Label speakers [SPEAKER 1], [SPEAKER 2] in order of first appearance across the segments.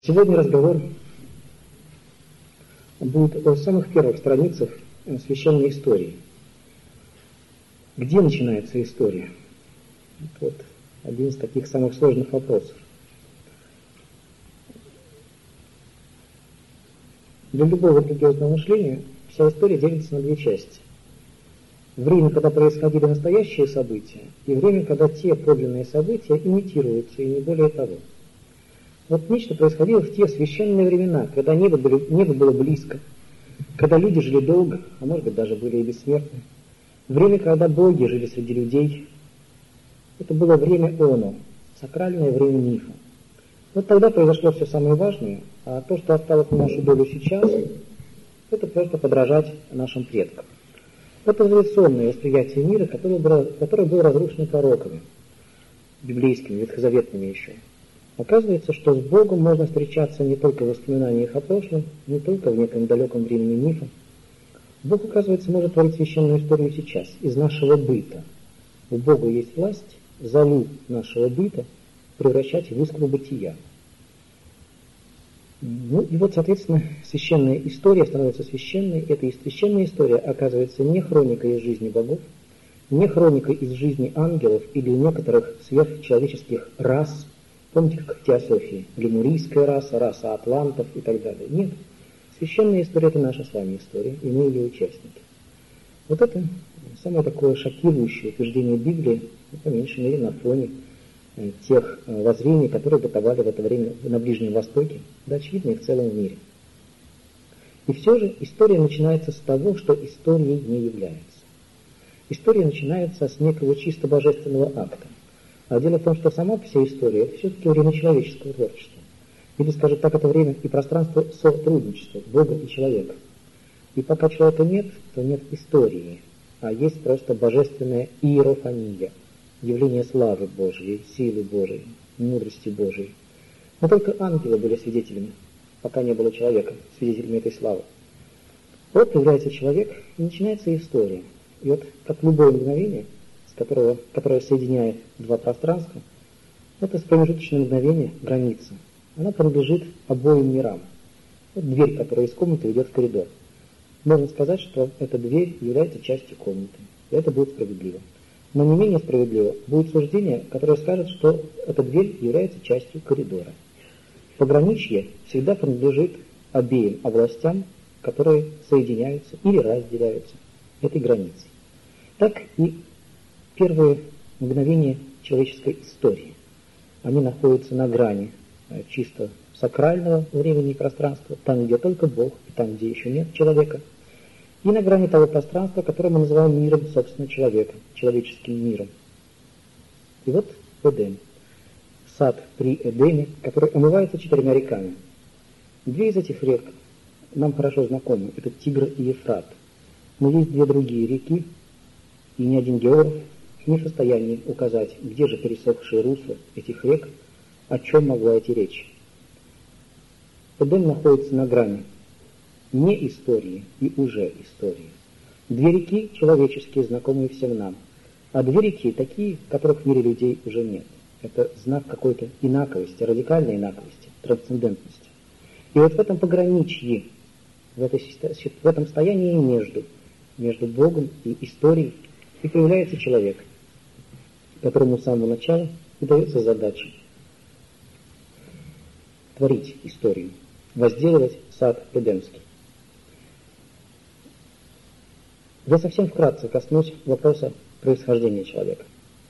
[SPEAKER 1] Сегодня разговор будет о самых первых страницах священной истории. Где начинается история? Вот один из таких самых сложных вопросов. Для любого религиозного мышления вся история делится на две части. Время, когда происходили настоящие события, и время, когда те подлинные события имитируются, и не более того. Вот нечто происходило в те священные времена, когда небо было близко, когда люди жили долго, а может быть даже были и бессмертны. Время, когда боги жили среди людей. Это было время Оно, сакральное время мифа. Вот тогда произошло все самое важное, а то, что осталось на нашу долю сейчас, это просто подражать нашим предкам. Это эволюционное восприятие мира, которое было разрушено пророками, библейскими, ветхозаветными еще. Оказывается, что с Богом можно встречаться не только в воспоминаниях о прошлом, не только в неком далеком времени мифа. Бог, оказывается, может творить священную историю сейчас, из нашего быта. У Бога есть власть залу нашего быта превращать в искру бытия. Ну и вот, соответственно, священная история становится священной. Эта священная история оказывается не хроникой из жизни богов, не хроникой из жизни ангелов или некоторых сверхчеловеческих рас. Помните, как в теософии? Лемурийская раса, раса атлантов и так далее. Нет. Священная история – это наша с вами история, и мы ее участники. Вот это самое такое шокирующее утверждение Библии, по меньшей мере, на фоне тех воззрений, которые бытовали в это время на Ближнем Востоке, да, очевидно, и в целом мире. И все же история начинается с того, что историей не является. История начинается с некого чисто божественного акта. А дело в том, что сама вся история – это все-таки время человеческого творчества. Или, скажем так, это время и пространство сотрудничества Бога и человека. И пока человека нет, то нет истории, а есть просто божественная иерофания, явление славы Божьей, силы Божьей, мудрости Божьей. Но только ангелы были свидетелями, пока не было человека, свидетелями этой славы. Вот появляется человек, и начинается история. И вот как любое мгновение, которое соединяет два пространства, это промежуточное мгновение, граница. Она принадлежит обоим мирам. Вот дверь, которая из комнаты ведет в коридор. Можно сказать, что эта дверь является частью комнаты. И это будет справедливо. Но не менее справедливо будет суждение, которое скажет, что эта дверь является частью коридора. Пограничье всегда принадлежит обеим областям, которые соединяются или разделяются этой границей. Так и первые мгновения человеческой истории. Они находятся на грани чисто сакрального времени и пространства, там, где только Бог, и там, где еще нет человека, и на грани того пространства, которое мы называем миром, собственно, человека, человеческим миром. И вот Эдем, сад при Эдеме, который омывается 4 реками. 2 из этих рек нам хорошо знакомы, это Тигр и Ефрат. Но есть 2 другие реки, и ни один географ не в состоянии указать, где же пересохшие русла этих рек, о чем могла идти речь. Эдем находится на грани не истории и уже истории. 2 реки человеческие, знакомые всем нам, а 2 реки такие, которых в мире людей уже нет. Это знак какой-то инаковости, радикальной инаковости, трансцендентности. И вот в этом пограничье, в этом стоянии между Богом и историей и появляется человек, которому с самого начала и дается задача творить историю, возделывать сад Эдемский. Я совсем вкратце коснусь вопроса происхождения человека.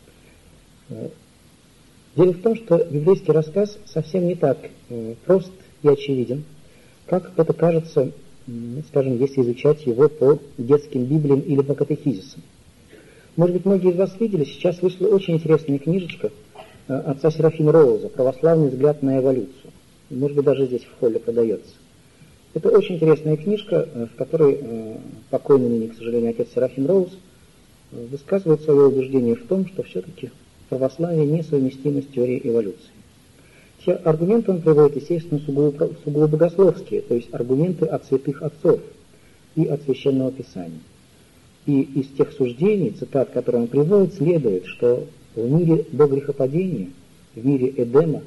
[SPEAKER 1] Дело в том, что библейский рассказ совсем не так прост и очевиден, как это кажется, скажем, если изучать его по детским библиям или по катехизисам. Может быть, многие из вас видели, сейчас вышла очень интересная книжечка отца Серафима Роуза «Православный взгляд на эволюцию». Может быть, даже здесь в холле продается. Это очень интересная книжка, в которой покойный ныне, к сожалению, отец Серафим Роуз высказывает свое убеждение в том, что все-таки православие несовместимо с теорией эволюции. Те аргументы он приводит, естественно, сугубо богословские, то есть аргументы от святых отцов и от Священного Писания. И из тех суждений, цитат, которые он приводит, следует, что в мире до грехопадения, в мире Эдема,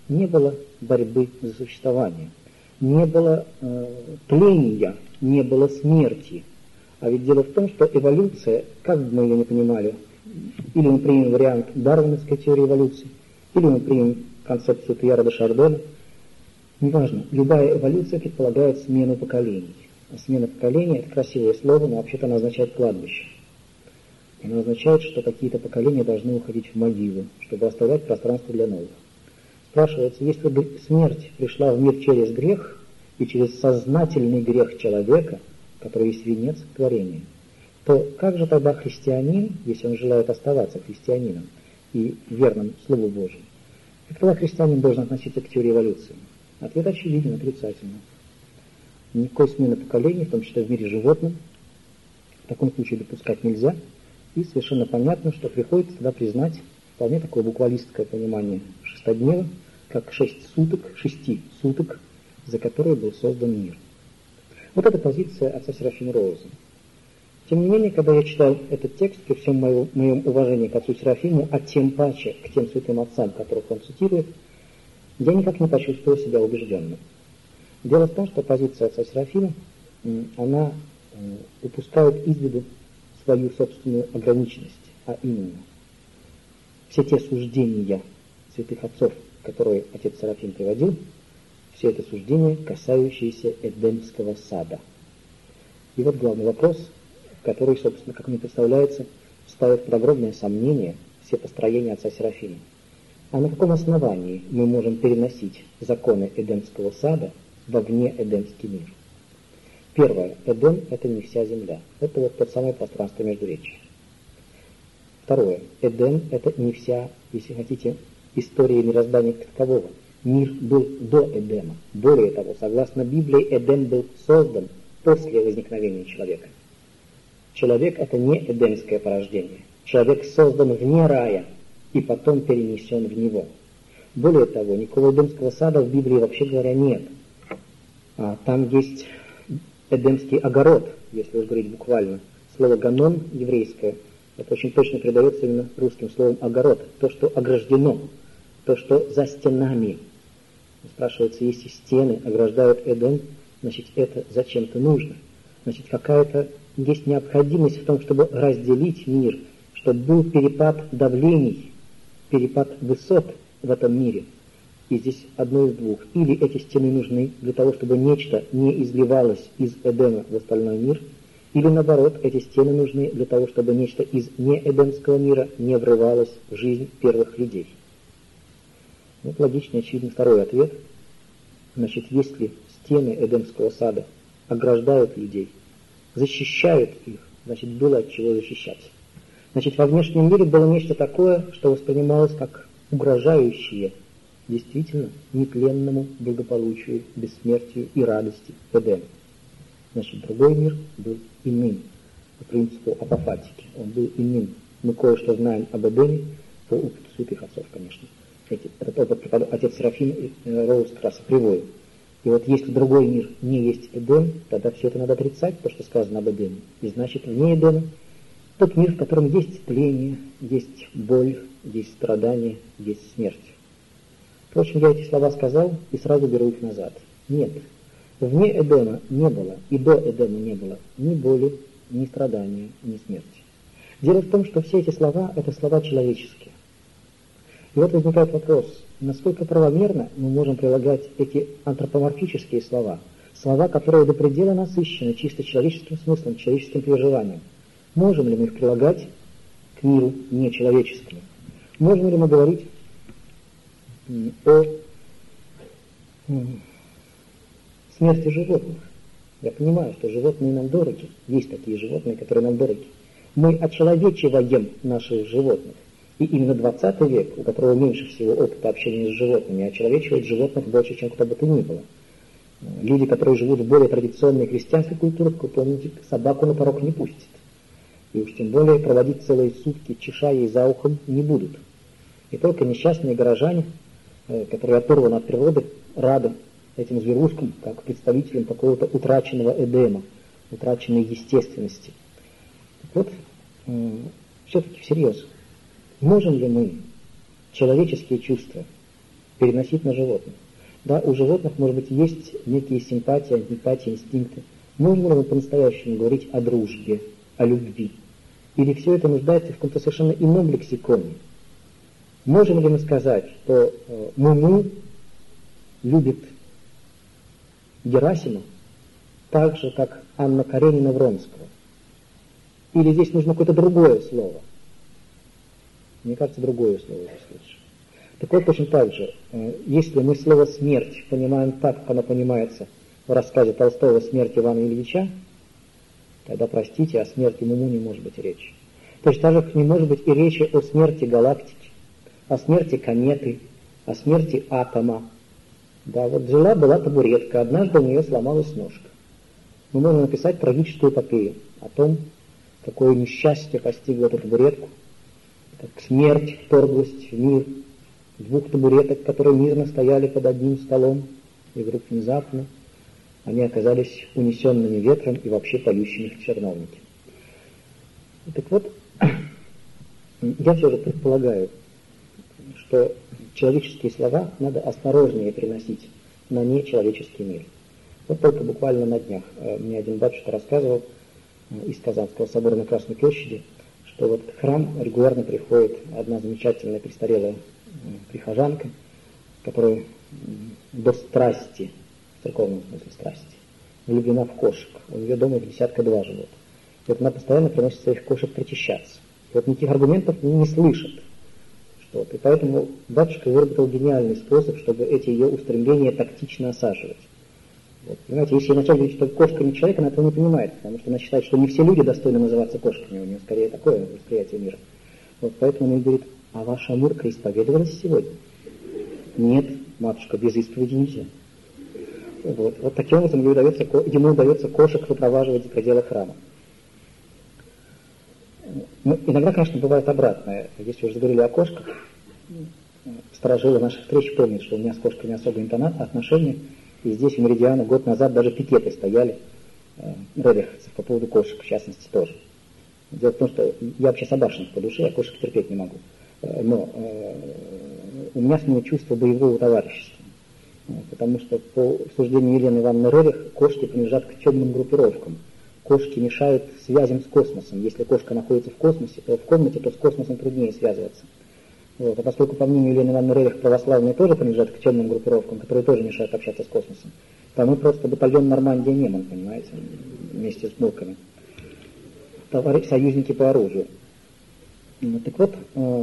[SPEAKER 1] не было борьбы за существование, не было тления, не было смерти. А ведь дело в том, что эволюция, как бы мы ее не понимали, или мы примем вариант дарвиновской теории эволюции, или мы примем концепцию Пьера де Шардона, неважно, любая эволюция предполагает смену поколений. А смена поколений – это красивое слово, но вообще-то она означает кладбище. Она означает, что какие-то поколения должны уходить в могилу, чтобы оставлять пространство для новых. Спрашивается, если бы смерть пришла в мир через грех и через сознательный грех человека, который есть венец творения, то как же тогда христианин, если он желает оставаться христианином и верным Слову Божьему, как тогда христианин должен относиться к теории эволюции? Ответ очевиден, отрицательно. Никакой смены поколений, в том числе в мире животным, в таком случае допускать нельзя. И совершенно понятно, что приходится тогда признать вполне такое буквалистское понимание шестоднева, как 6 суток, за которые был создан мир. Вот эта позиция отца Серафима Роуза. Тем не менее, когда я читал этот текст, при всем моем уважении к отцу Серафиму, а тем паче к тем святым отцам, которых он цитирует, я никак не почувствовал себя убежденным. Дело в том, что позиция отца Серафима, она упускает из виду свою собственную ограниченность, а именно все те суждения святых отцов, которые отец Серафим приводил, все это суждения, касающиеся Эдемского сада. И вот главный вопрос, который, собственно, как мне представляется, ставит под огромное сомнение все построения отца Серафима. А на каком основании мы можем переносить законы Эдемского сада во вне Эдемский мир? Первое. Эдем – это не вся земля. Это вот то самое пространство междуречия. Второе. Эдем – это не вся, если хотите, история мироздания как такового. Мир был до Эдема. Более того, согласно Библии, Эдем был создан после возникновения человека. Человек – это не эдемское порождение. Человек создан вне рая и потом перенесен в него. Более того, никакого Эдемского сада в Библии, вообще говоря, нет. Там есть Эдемский огород, если уж говорить буквально. Слово «ганон» еврейское, это очень точно передается именно русским словом «огород». То, что ограждено, то, что за стенами. Спрашивается, если стены ограждают Эдем, значит, это зачем-то нужно. Значит, какая-то есть необходимость в том, чтобы разделить мир, чтобы был перепад давлений, перепад высот в этом мире. И здесь одно из двух. Или эти стены нужны для того, чтобы нечто не изливалось из Эдема в остальной мир, или наоборот, эти стены нужны для того, чтобы нечто из неэдемского мира не врывалось в жизнь первых людей. Вот логичный, очевидный второй ответ. Значит, если стены Эдемского сада ограждают людей, защищают их, значит, было от чего защищать. Значит, во внешнем мире было нечто такое, что воспринималось как угрожающее действительно нетленному благополучию, бессмертию и радости Эдема. Значит, другой мир был иным, по принципу апофатики. Он был иным. Мы кое-что знаем об Эдеме по опыту святых отцов, конечно. Этот опыт отец Серафим Роуз как раз приводит. И вот если другой мир не есть Эдем, тогда все это надо отрицать, то, что сказано об Эдеме. И значит, вне Эдема тот мир, в котором есть тление, есть боль, есть страдания, есть смерть. Впрочем, я эти слова сказал и сразу беру их назад. Нет, вне Эдема не было, и до Эдема не было ни боли, ни страдания, ни смерти. Дело в том, что все эти слова – это слова человеческие. И вот возникает вопрос, насколько правомерно мы можем прилагать эти антропоморфические слова, слова, которые до предела насыщены чисто человеческим смыслом, человеческим переживанием. Можем ли мы их прилагать к миру нечеловеческому? Можем ли мы говорить о смерти животных? Я понимаю, что животные нам дороги. Есть такие животные, которые нам дороги. Мы очеловечиваем наших животных. И именно 20 век, у которого меньше всего опыта общения с животными, очеловечивает животных больше, чем кто бы то ни было. Люди, которые живут в более традиционной христианской культуре, как вы помните, собаку на порог не пустят. И уж тем более проводить целые сутки, чеша ей за ухом, не будут. И только несчастные горожане, которые оторваны от природы, рады этим зверушкам, как представителям какого-то утраченного Эдема, утраченной естественности. Так вот, все-таки всерьез. Можем ли мы человеческие чувства переносить на животных. Да, у животных, может быть, есть некие симпатии, антипатии, инстинкты. Можно ли мы по-настоящему говорить о дружбе, о любви? Или все это нуждается в каком-то совершенно ином лексиконе? Можем ли мы сказать, что Муму любит Герасима так же, как Анна Каренина Вронского? Или здесь нужно какое-то другое слово? Мне кажется, другое слово здесь лучше. Так вот, точно так же, если мы слово «смерть» понимаем так, как оно понимается в рассказе Толстого «Смерть Ивана Ильича», тогда, простите, о смерти Муму не может быть речи. Точно так же не может быть и речи о смерти галактики, о смерти кометы, о смерти атома. Да, вот жила-была табуретка, однажды у нее сломалась ножка. Мы можем написать трагическую эпопею о том, какое несчастье постигло эту табуретку, как смерть вторглась в мир двух табуреток, которые мирно стояли под одним столом, и вдруг внезапно они оказались унесенными ветром и вообще полющими в черновнике. Так вот, я все же предполагаю, что человеческие слова надо осторожнее переносить на нечеловеческий мир. Вот только буквально на днях мне один батюшка рассказывал из Казанского собора на Красной площади, что вот в храм регулярно приходит одна замечательная престарелая прихожанка, которая до страсти, в церковном смысле страсти, влюблена в кошек. У нее дома 52 живут. И вот она постоянно приносит своих кошек причащаться. И вот никаких аргументов не слышит. Что-то. И поэтому батюшка выработал гениальный способ, чтобы эти ее устремления тактично осаживать. Вот. Понимаете, если начать говорить, что кошка не человек, она этого не понимает, потому что она считает, что не все люди достойны называться кошками, у нее скорее такое восприятие мира. Вот. Поэтому она говорит: а ваша Мурка исповедовалась сегодня? Нет, матушка, без исповеди нельзя. Вот таким образом ему удается кошек выпроваживать за пределы храма. Ну, иногда, конечно, бывает обратное. Если уже заговорили о кошках, старожилы наших встреч помнят, что у меня с кошками особые отношения. И здесь, в Меридиана, год назад даже пикеты стояли рериховцев по поводу кошек, в частности, тоже. Дело в том, что я вообще собачник по душе, я кошек терпеть не могу. Но у меня с ними чувство боевого товарищества. Потому что, по суждению Елены Ивановны Рерих, кошки принадлежат к темным группировкам. Кошки мешают связям с космосом. Если кошка находится в космосе, то в комнате, то с космосом труднее связываться. Вот. А поскольку, по мнению Елены Ивановны Рерих, православные тоже принадлежат к темным группировкам, которые тоже мешают общаться с космосом, то мы просто батальон Нормандия Неман, понимаете, вместе с мурками. Союзники по оружию. Так вот,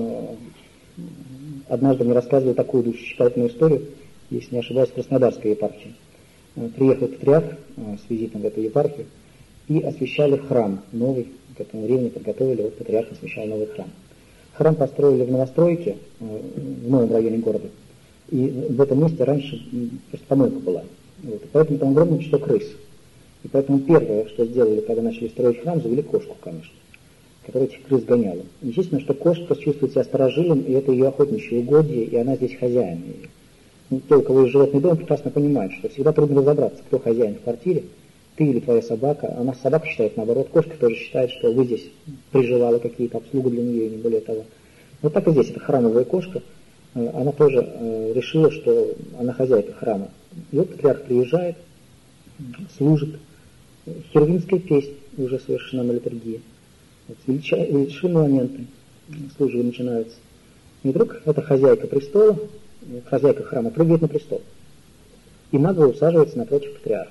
[SPEAKER 1] однажды мне рассказывали такую душесчипательную историю, если не ошибаюсь, в Краснодарской епархии. Приехал патриарх с визитом в эту епархию и освящали храм новый, к этому времени подготовили, вот патриарх освящал новый храм. Храм построили в новостройке, в новом районе города, и в этом месте раньше просто помойка была. Вот. И поэтому там огромное число крыс. И поэтому первое, что сделали, когда начали строить храм, завели кошку, конечно, которая этих крыс гоняла. Естественно, что кошка чувствует себя сторожилом, и это ее охотничье угодье, и она здесь хозяин. И те, у кого есть животный дом, прекрасно понимают, что всегда трудно разобраться, кто хозяин в квартире, ты или твоя собака. А нас собака считает наоборот, кошка тоже считает, что вы здесь приживала какие-то обслугу для нее, и не более того. Вот так и здесь, эта храмовая кошка, она тоже решила, что она хозяйка храма. И вот патриарх приезжает, служит, херувимская песнь уже совершена на литургии. Вот, величайшие моменты службы начинаются. И вдруг эта хозяйка престола, хозяйка храма, прыгает на престол и нагло усаживается напротив патриарха.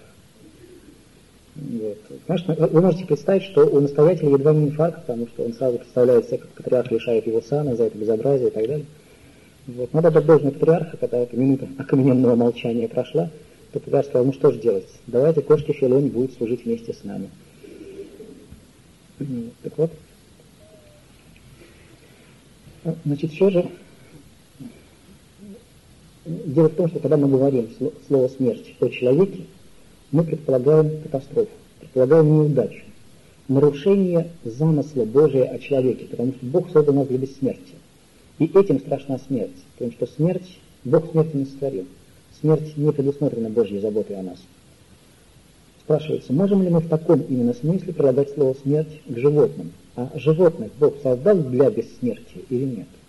[SPEAKER 1] Вот. Конечно, вы можете представить, что у настоятеля едва не инфаркт, потому что он сразу представляет себе, как патриарх лишает его сана за это безобразие и так далее. Вот. Надо дать должное патриарха, когда эта минута окамененного молчания прошла, то патриарх сказал: ну что же делать, давайте кошке Филоне будет служить вместе с нами. Так вот, значит, все же дело в том, что когда мы говорим слово «смерть» о человеке, мы предполагаем катастрофу, предполагаем неудачу, нарушение замысла Божия о человеке, потому что Бог создал нас для бессмертия. И этим страшна смерть, потому что смерть, Бог смерти не сотворил. Смерть не предусмотрена Божьей заботой о нас. Спрашивается, можем ли мы в таком именно смысле прилагать слово «смерть» к животным? А животных Бог создал для бессмертия или нет?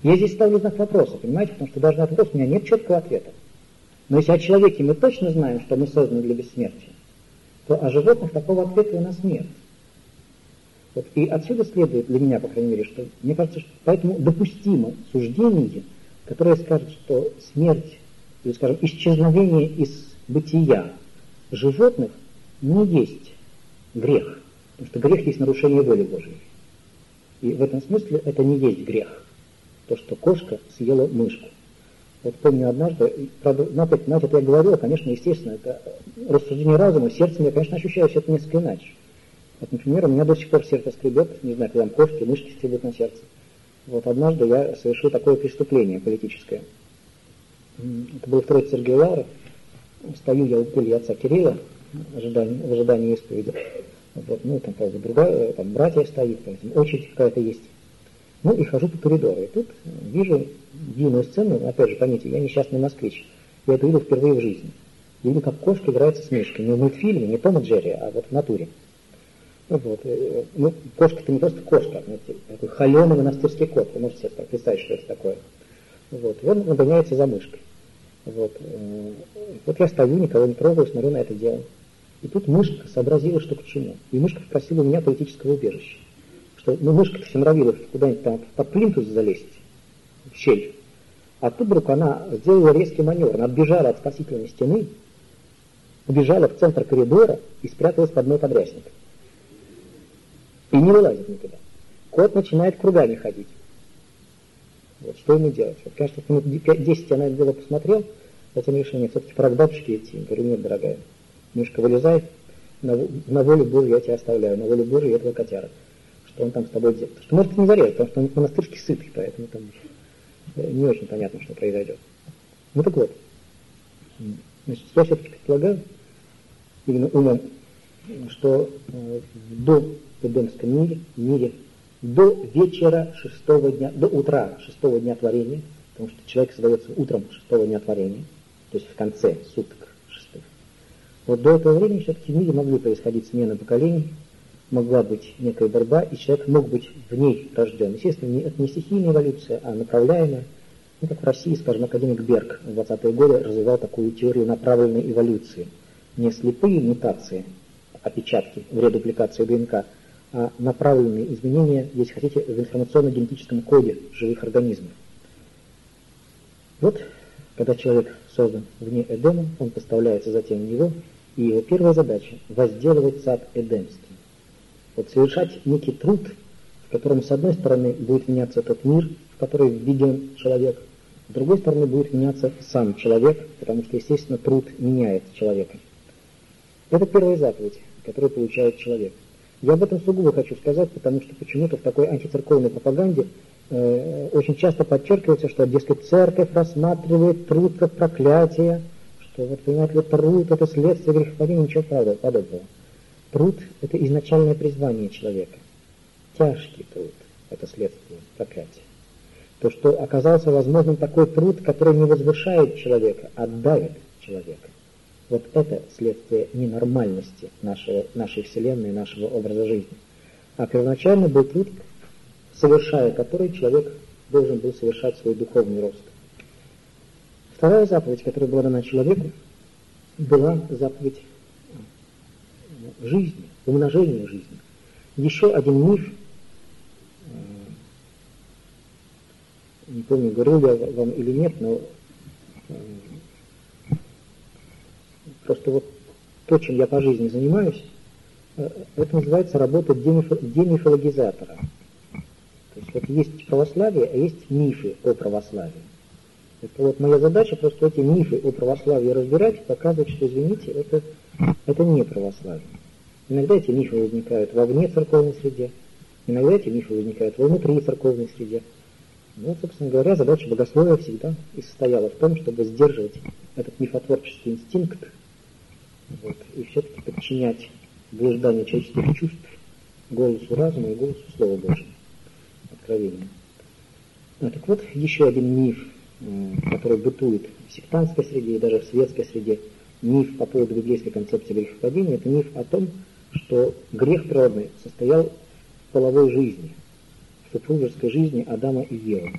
[SPEAKER 1] Я здесь ставлю знак вопроса, понимаете, потому что даже на этот вопрос у меня нет четкого ответа. Но если о человеке мы точно знаем, что мы созданы для бессмертия, то о животных такого ответа у нас нет. Вот, и отсюда следует для меня, по крайней мере, что мне кажется, что поэтому допустимо суждение, которое скажет, что смерть, или, скажем, исчезновение из бытия животных не есть грех, потому что грех есть нарушение воли Божьей. И в этом смысле это не есть грех, то, что кошка съела мышку. Вот помню однажды, правда, опять, знаете, это я говорил, конечно, естественно, это рассуждение разума, сердцем я, конечно, ощущаю все это несколько иначе. Вот, например, у меня до сих пор сердце скребет, не знаю, когда там кошки, мышки скребут на сердце. Вот однажды я совершил такое преступление политическое. Это был второй Сергей Лавров. Стою я у кельи отца Кирилла в ожидании исповеди. Вот, ну, там, правда, другая, там, братья стоит, поэтому очередь какая-то есть. Ну, и хожу по коридору. И тут вижу дивную сцену, опять же, поймите, я несчастный москвич. Я это видел впервые в жизни. Я видел, как кошка играется с мышкой. Не в мультфильме, не Том и Джерри, а вот в натуре. Вот. Ну, кошка-то не просто кошка, знаете, такой холеный монастырский кот. Вы можете себе представить, что это такое. Вот. И он нагоняется за мышкой. Вот. Вот я стою, никого не трогаю, смотрю на это дело. И тут мышка сообразила, что к чему. И мышка попросила у меня политического убежища. Что, ну, мышка-то все норовила куда-нибудь там под плинтус залезть, в щель. А тут вдруг она сделала резкий маневр. Она отбежала от спасительной стены, убежала в центр коридора и спряталась под мой подрясник. И не вылазит никуда. Кот начинает кругами ходить. Вот, что ему делать? Вот, конечно, минут 10 я на это дело посмотрел, затем решил, нет, все-таки пора к бабушке идти. Я говорю, нет, дорогая, мышка, вылезай, на волю Божию я тебя оставляю, на волю Божию я твой котяра. Что он там с тобой делает? Потому что может не зарезать, потому что он монастырский сытый, поэтому там не очень понятно, что произойдет. Ну так вот, значит, я все-таки предполагаю, именно умом, что до Эдемском мире, до вечера шестого дня, до утра шестого дня творения, потому что человек создается утром шестого дня творения, то есть в конце суток шестых. Вот до этого времени все-таки в мире могли происходить смены поколений, могла быть некая борьба, и человек мог быть в ней рожден. Естественно, это не стихийная эволюция, а направляемая. Ну, как в России, скажем, академик Берг в 20-е годы развивал такую теорию направленной эволюции. Не слепые мутации, опечатки в редупликации ДНК, а направленные изменения, если хотите, в информационно-генетическом коде живых организмов. Вот, когда человек создан вне Эдема, он поставляется затем в него, и его первая задача – возделывать сад Эдемский. Вот совершать некий труд, в котором, с одной стороны, будет меняться этот мир, в который введен человек, с другой стороны, будет меняться сам человек, потому что, естественно, труд меняет человека. Это первая заповедь, которую получает человек. Я об этом сугубо хочу сказать, потому что почему-то в такой антицерковной пропаганде очень часто подчеркивается, что, дескать, церковь рассматривает труд как проклятие, что, вот, понимаете, вот труд – это следствие грехопадения, ничего подобного. Труд – это изначальное призвание человека. Тяжкий труд – это следствие проклятия. То, что оказался возможным такой труд, который не возвышает человека, а давит человека. Вот это следствие ненормальности нашей Вселенной, нашего образа жизни. А первоначально был труд, совершая который человек должен был совершать свой духовный рост. Вторая заповедь, которая была дана человеку, была заповедь жизни, умножения жизни. Еще один миф, не помню, говорил я вам или нет, но просто вот то, чем я по жизни занимаюсь, это называется работа демифологизатора. То есть вот есть православие, а есть мифы о православии. Это вот моя задача просто эти мифы о православии разбирать, показывать, что, извините, это не православие. Иногда эти мифы возникают вовне церковной среде, иногда эти мифы возникают внутри церковной среде. Ну, собственно говоря, задача богословия всегда и состояла в том, чтобы сдерживать этот мифотворческий инстинкт, вот, и все-таки подчинять блуждание человеческих чувств голосу разума и голосу Слова Божьего, откровения. Так вот, еще один миф, который бытует в сектантской среде и даже в светской среде, миф по поводу библейской концепции грехопадения, это миф о том, что грех природный состоял в половой жизни, в супружеской жизни Адама и Евы.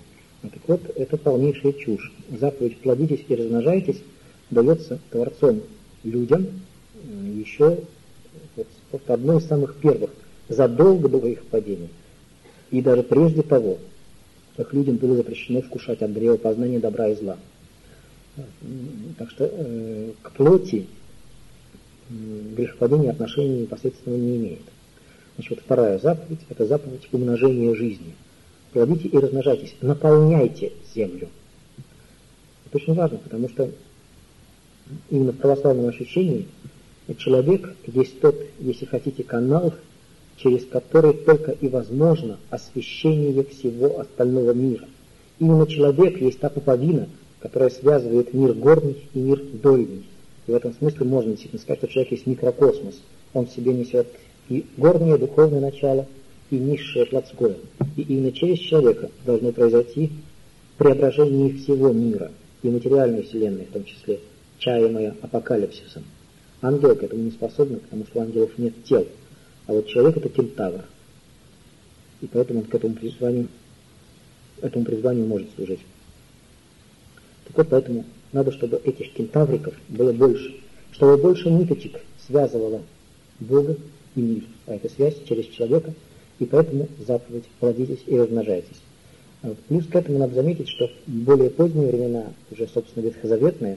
[SPEAKER 1] Так вот, это полнейшая чушь. Заповедь «плодитесь и размножайтесь» дается Творцом людям еще вот одной из самых первых, задолго до их падения. И даже прежде того, как людям было запрещено вкушать от древа познания добра и зла. Так что к плоти грехопадение отношения непосредственно не имеет. Значит, вот вторая заповедь – это заповедь умножения жизни. Плодите и размножайтесь, наполняйте землю. Это очень важно, потому что именно в православном ощущении человек есть тот, если хотите, канал, через который только и возможно освящение всего остального мира. Именно человек есть та пуповина, которая связывает мир горний и мир дольний. И в этом смысле можно действительно сказать, что человек есть микрокосмос. Он в себе несет и горнее духовное начало, и низшее плотское. И именно через человека должно произойти преображение всего мира, и материальной вселенной, в том числе, чаемая апокалипсисом. Ангелы к этому не способны, потому что у ангелов нет тел. А вот человек — это кентавр. И поэтому он к этому призванию может служить. Так вот, поэтому надо, чтобы этих кентавриков было больше, чтобы больше ниточек связывало Бога и мир. А это связь через человека, и поэтому заповедь «плодитесь и размножайтесь». Плюс к этому надо заметить, что в более поздние времена, уже, собственно, ветхозаветные,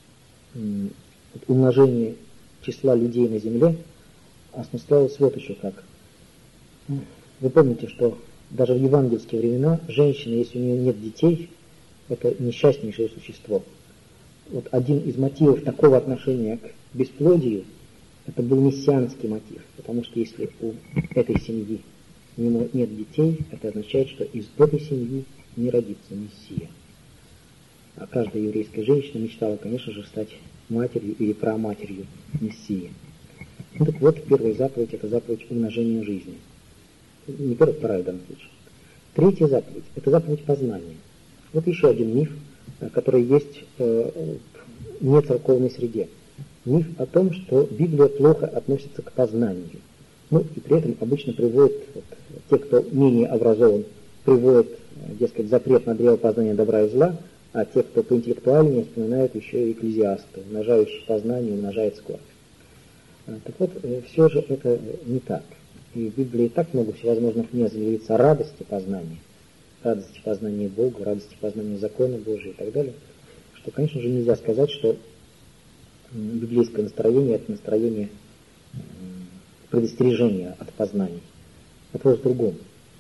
[SPEAKER 1] умножение числа людей на земле осмыслялось вот еще как. Вы помните, что даже в евангельские времена женщина, если у нее нет детей, это несчастнейшее существо. Вот один из мотивов такого отношения к бесплодию, это был мессианский мотив, потому что если у этой семьи нет детей, это означает, что из этой семьи не родится Мессия. А каждая еврейская женщина мечтала, конечно же, стать матерью или праматерью Мессии. Ну, так вот, первая заповедь – это заповедь умножения жизни. Не первая, вторая в данном случае. Третья заповедь – это заповедь познания. Вот еще один миф, который есть в нецерковной среде. Миф о том, что Библия плохо относится к познанию. Ну, и при этом обычно приводят, те, кто менее образован, приводят, дескать, запрет на древо познания добра и зла, а те, кто поинтеллектуальнее, вспоминают еще и Экклезиаста, умножающий познание умножает скорбь. Так вот, все же это не так. И в Библии так много всевозможных мест говорится о радости познания Бога, радости познания закона Божия и так далее, что, конечно же, нельзя сказать, что библейское настроение – это настроение предостережения от познаний. Вопрос в другом.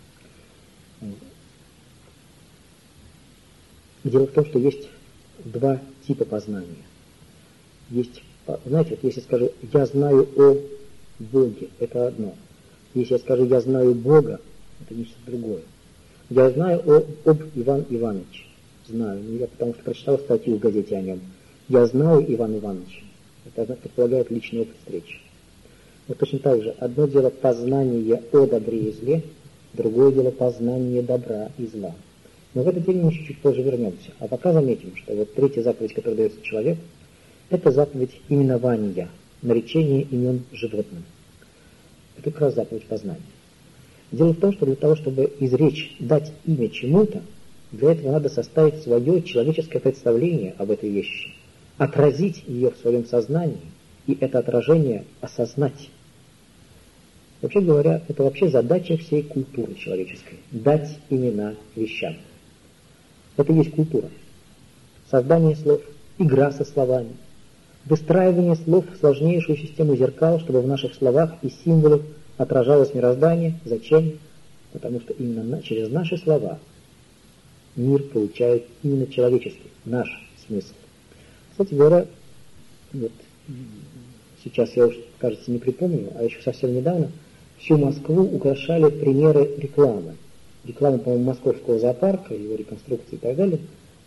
[SPEAKER 1] Дело в том, что есть два типа познания. Есть, знаете, вот если скажу «я знаю о Боге», это одно. Если я скажу «я знаю Бога», это нечто другое. Я знаю об Иване Ивановиче. Знаю, я потому что прочитал статью в газете о нем. Я знаю Ивана Ивановича. Это предполагает личный опыт встречи. Вот точно так же, одно дело познание о добре и зле, другое дело познание добра и зла. Но в этой теме мы чуть-чуть позже вернемся. А пока заметим, что вот третья заповедь, которая дается человеку, это заповедь именования, наречения имен животным. Это как раз заповедь познания. Дело в том, что для того, чтобы изречь, дать имя чему-то, для этого надо составить свое человеческое представление об этой вещи, отразить ее в своем сознании и это отражение осознать. Вообще говоря, это вообще задача всей культуры человеческой – дать имена вещам. Это и есть культура. Создание слов, игра со словами, выстраивание слов в сложнейшую систему зеркал, чтобы в наших словах и символах отражалось мироздание. Зачем? Потому что именно через наши слова мир получает именно человеческий, наш смысл. Кстати говоря, вот сейчас я уж, кажется, не припомню, а еще совсем недавно всю Москву украшали примеры рекламы. Реклама, по-моему, московского зоопарка, его реконструкции и так далее.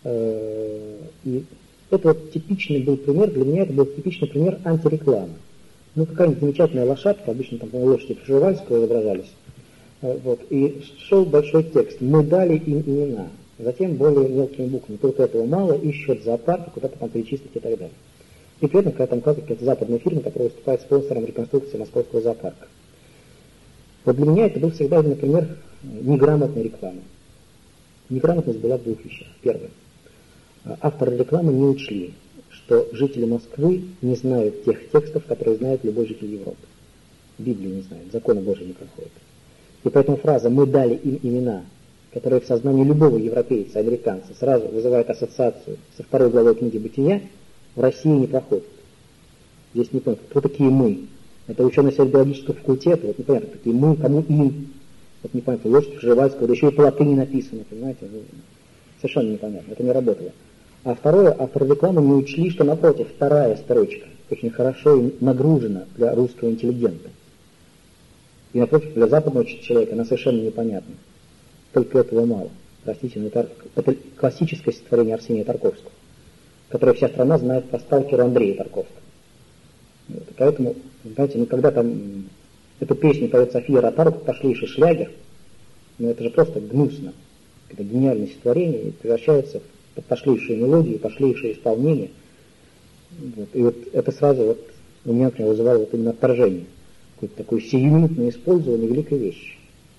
[SPEAKER 1] И это вот типичный был пример, для меня это был типичный пример антирекламы. Ну, какая-нибудь замечательная лошадка, обычно там, по-моему, лошади Пржевальского изображались. Вот, и шел большой текст. Мы дали им имена. Затем более мелкими буквами. Тут этого мало, ищут зоопарка, куда-то там перечислить и так далее. И при этом, когда там указывают какая-то западная фирма, которая выступает спонсором реконструкции московского зоопарка. Вот для меня это был всегда, например, неграмотная реклама. Неграмотность была в двух вещах. Первое. Авторы рекламы не учли, что жители Москвы не знают тех текстов, которые знает любой житель Европы. Библию не знают, законы Божьи не проходят. И поэтому фраза «мы дали им имена», которая в сознании любого европейца, американца, сразу вызывает ассоциацию со 2 главой книги «Бытия», в России не проходит. Здесь не понятно, кто такие «мы». Это ученые биологического факультета, вот непонятно, кто такие «мы», кому «им». Вот непонятно, ложь Пржевальского, да еще и по латыни написано, понимаете? Совершенно непонятно, это не работало. А второе, авторы рекламы не учли, что напротив, вторая строчка очень хорошо и нагружена для русского интеллигента. И напротив, для западного человека она совершенно непонятна. Только этого мало. Простите, но это классическое стихотворение Арсения Тарковского, которое вся страна знает по сталкеру Андрея Тарковского. Вот. И поэтому, знаете, когда там эту песню поет София Ротару, пошлейший шлягер, это же просто гнусно. Это гениальное стихотворение, и превращается в пошлейшую мелодию, пошлейшее исполнение. Вот. И вот это сразу вот у меня, например, вызывало вот именно отторжение. Какое-то такое сиюминутное использование великой вещи.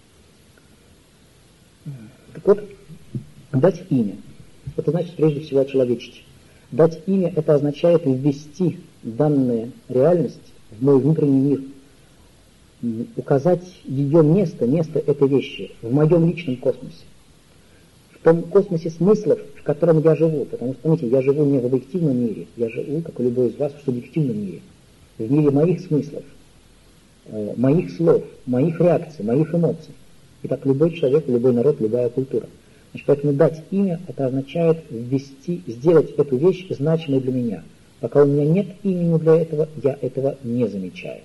[SPEAKER 1] Так вот, дать имя. Это значит прежде всего очеловечить. Дать имя — это означает ввести данную реальность в мой внутренний мир. Указать ее место этой вещи в моем личном космосе. В том космосе смыслов, в котором я живу. Потому что, смотрите, я живу не в объективном мире, я живу, как и любой из вас, в субъективном мире. В мире моих смыслов, моих слов, моих реакций, моих эмоций. И так любой человек, любой народ, любая культура. Значит, поэтому дать имя — это означает ввести, сделать эту вещь значимой для меня. Пока у меня нет имени для этого, я этого не замечаю.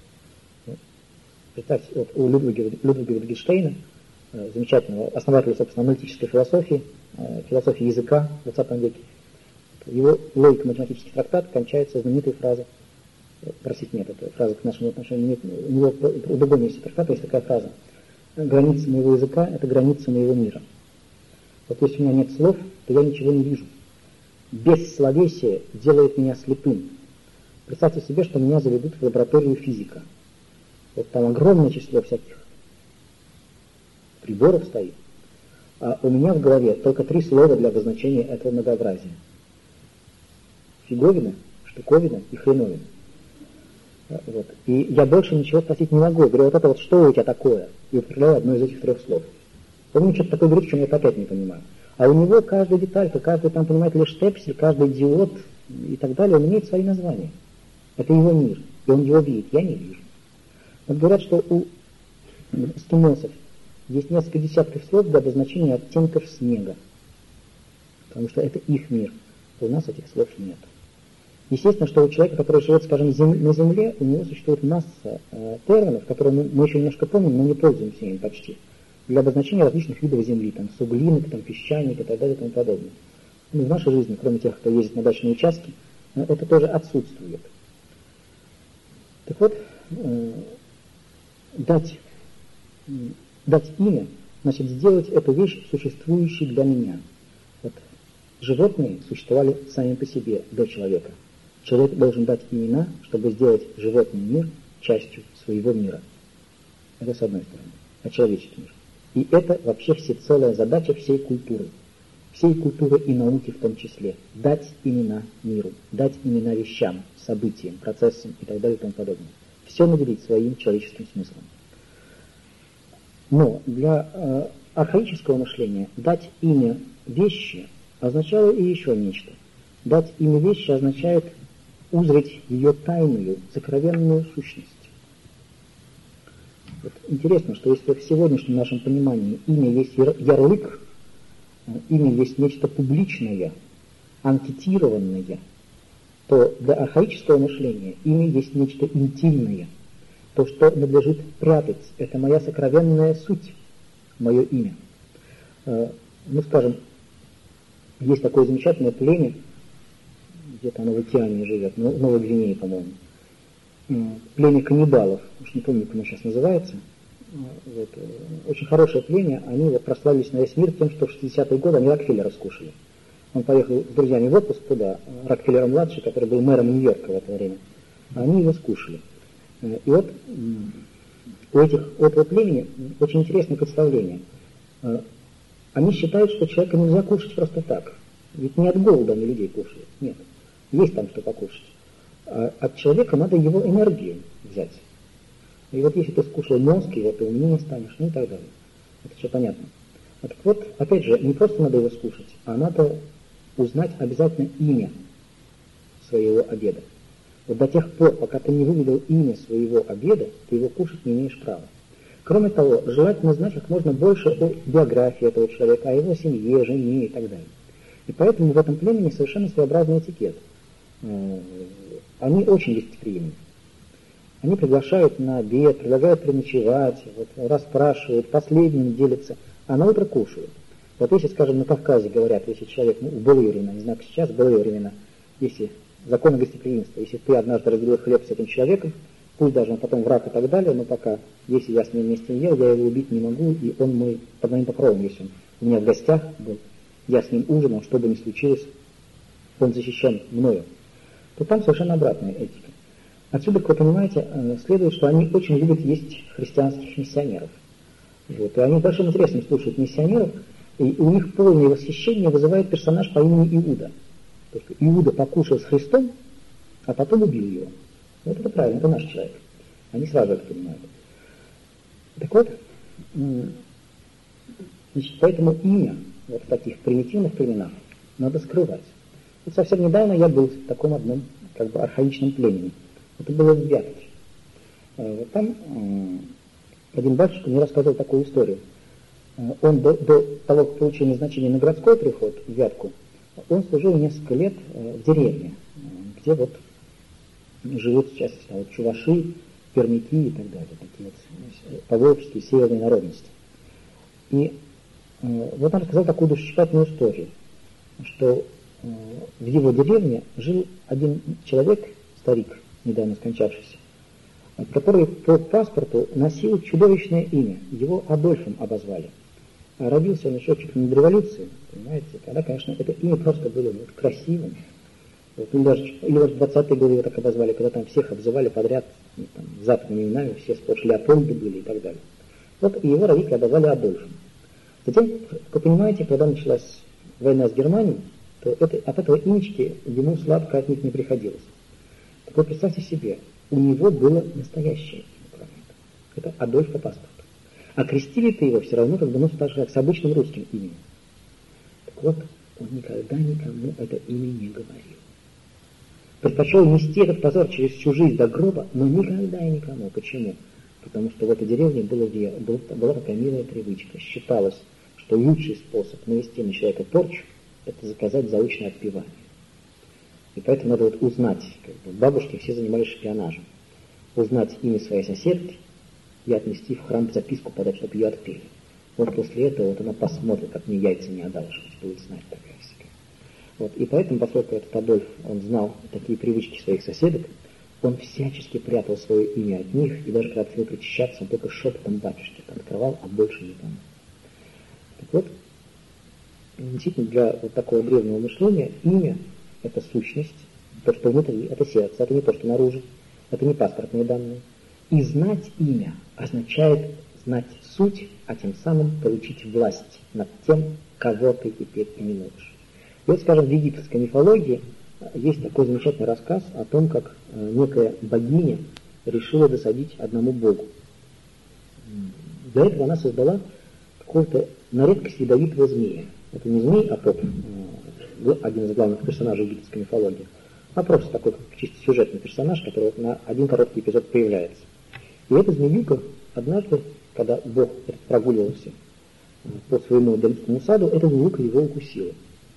[SPEAKER 1] Представьте, вот у Людвига Wittgensteina, замечательного основателя, собственно, аналитической философии, философии языка в 20 веке, его логико-математический трактат кончается знаменитой фразой, простите, нет, эта фраза к нашему отношению нет, у него у другого месте трактата есть такая фраза: граница моего языка — это граница моего мира. Вот если у меня нет слов, то я ничего не вижу. Бессловесие делает меня слепым. Представьте себе, что меня заведут в лабораторию физика. Вот там огромное число всяких приборов стоит, а у меня в голове только 3 слова для обозначения этого многообразия: фиговина, штуковина и хреновина. Вот. И я больше ничего спросить не могу. Я говорю, вот это вот что у тебя такое? И употребляю одно из этих 3 слов. Он мне что-то такое говорит, что я это опять не понимаю. А у него каждая деталька, каждый там понимает лишь штепсель, каждый диод и так далее, он имеет свои названия. Это его мир, и он его видит, я не вижу. Вот говорят, что у эскимосов есть несколько десятков слов для обозначения оттенков снега, потому что это их мир, а у нас этих слов нет. Естественно, что у человека, который живет, скажем, на Земле, у него существует масса терминов, которые мы еще немножко помним, но не пользуемся ими почти, для обозначения различных видов Земли, там суглинок, там песчаник и так далее и тому подобное. Ну, в нашей жизни, кроме тех, кто ездит на дачные участки, это тоже отсутствует. Так вот, дать имя, значит сделать эту вещь существующей для меня. Вот. Животные существовали сами по себе до человека. Человек должен дать имена, чтобы сделать животный мир частью своего мира. Это с одной стороны. А человеческий мир. И это вообще всецелая задача всей культуры. Всей культуры и науки в том числе. Дать имена миру, дать имена вещам, событиям, процессам и так далее и тому подобное. Все наделить своим человеческим смыслом. Но для архаического мышления дать имя вещи означало и еще нечто. Дать имя вещи означает узреть ее тайную, сокровенную сущность. Вот интересно, что если в сегодняшнем нашем понимании имя есть ярлык, имя есть нечто публичное, анкетированное, то для архаического мышления имя есть нечто интимное, то, что надлежит прятать. Это моя сокровенная суть, мое имя. Ну, скажем, есть такое замечательное племя, где-то оно в океане живет, в Новой Гвинее, по-моему. Племя каннибалов, уж не помню, как оно сейчас называется. Вот. Очень хорошее племя, они вот прославились на весь мир тем, что в 60-е годы они Рокфеллера скушали. Он поехал с друзьями в отпуск туда, Рокфеллера-младший, который был мэром Нью-Йорка в это время. Они его скушали. И вот у этого племени очень интересное представление. Они считают, что человека нельзя кушать просто так. Ведь не от голода они людей кушают. Нет. Есть там что покушать. А от человека надо его энергию взять. И вот если ты скушал мозг, и вот ты умнее станешь, ну и так далее. Это все понятно. Так вот, опять же, не просто надо его скушать, а надо узнать обязательно имя своего обеда. Вот до тех пор, пока ты не выведал имя своего обеда, ты его кушать не имеешь права. Кроме того, желательно знать как можно больше о биографии этого человека, о его семье, жене и так далее. И поэтому в этом племени совершенно своеобразный этикет. Они очень гостеприимны. Они приглашают на обед, предлагают переночевать, вот, расспрашивают, последним делятся, а на утро кушают. Вот если, скажем, на Кавказе говорят, если человек, ну, в былые времена, не знаю, как сейчас, в былые времена, если законы гостеприимства, если ты однажды разделил хлеб с этим человеком, пусть даже он потом враг и так далее, но пока, если я с ним вместе ел, я его убить не могу, и он мой, под моим покровом, если он у меня в гостях был, я с ним ужинал, что бы ни случилось, он защищен мною, то там совершенно обратная этика. Отсюда, как вы понимаете, следует, что они очень любят есть христианских миссионеров. Вот, и они с большим интересом слушают миссионеров, и у них полное восхищение вызывает персонаж по имени Иуда. То есть Иуда покушал с Христом, а потом убил его. Вот это правильно, это наш человек. Они сразу это понимают. Так вот, значит, поэтому имя вот в таких примитивных племенах надо скрывать. Вот совсем недавно я был в таком одном как бы архаичном племени. Это было в Вятке. Вот там один батюшка мне рассказывал такую историю. Он до того, как получил назначение на городской приход в Вятку, он служил несколько лет в деревне, где вот живут сейчас вот чуваши, пермяки и так далее, такие вот поволжские северные народности. И вот он рассказал такую душесчипательную историю, что в его деревне жил один человек, старик, недавно скончавшийся, который по паспорту носил чудовищное имя. Его Адольфом обозвали. А родился он еще чуть ли не до революции, понимаете? Тогда, конечно, это имя просто было вот красивым. Вот, или вот в 20-е годы его так обозвали, когда там всех обзывали подряд там, западными именами, все сплошь Леопольды были и так далее. Вот и его родители обозвали Адольфом. Затем, как вы понимаете, когда началась война с Германией, то от этого имечки ему сладко от них не приходилось. Так вот, представьте себе, у него было настоящее имя. Это Адольф по паспорту. А крестили-то его все равно, как бы, ну, так же, как с обычным русским именем. Так вот, он никогда никому это имя не говорил. Предпочел нести этот позор через всю жизнь до гроба, но никогда и никому. Почему? Потому что в этой деревне была такая милая привычка. Считалось, что лучший способ навести на человека порчу – это заказать заочное отпевание. И поэтому надо вот узнать, как бы, бабушки все занимались шпионажем, узнать имя своей соседки и отнести в храм записку подать, чтобы ее отпели. Вот после этого вот она посмотрит, как мне яйца не одалживать, будет знать такая всякая. Вот, и поэтому, поскольку этот Адольф, он знал такие привычки своих соседок, он всячески прятал свое имя от них, и даже когда хотел причащаться, он только шепотом батюшки открывал, а больше никому. Так вот, действительно, для вот такого древнего мышления имя – это сущность, то, что внутри, это сердце, это не то, что наружу, это не паспортные данные. И знать имя означает знать суть, а тем самым получить власть над тем, кого ты теперь именуешь. И вот, скажем, в египетской мифологии есть такой замечательный рассказ о том, как некая богиня решила досадить одному богу. Для этого она создала какого-то на редкость ядовитого змея. Это не змей, а поп, один из главных персонажей египетской мифологии, а просто такой чисто сюжетный персонаж, который на один короткий эпизод появляется. И эта змеюка однажды, когда Бог прогуливался по своему Эдемскому саду, эта змеюка его укусила.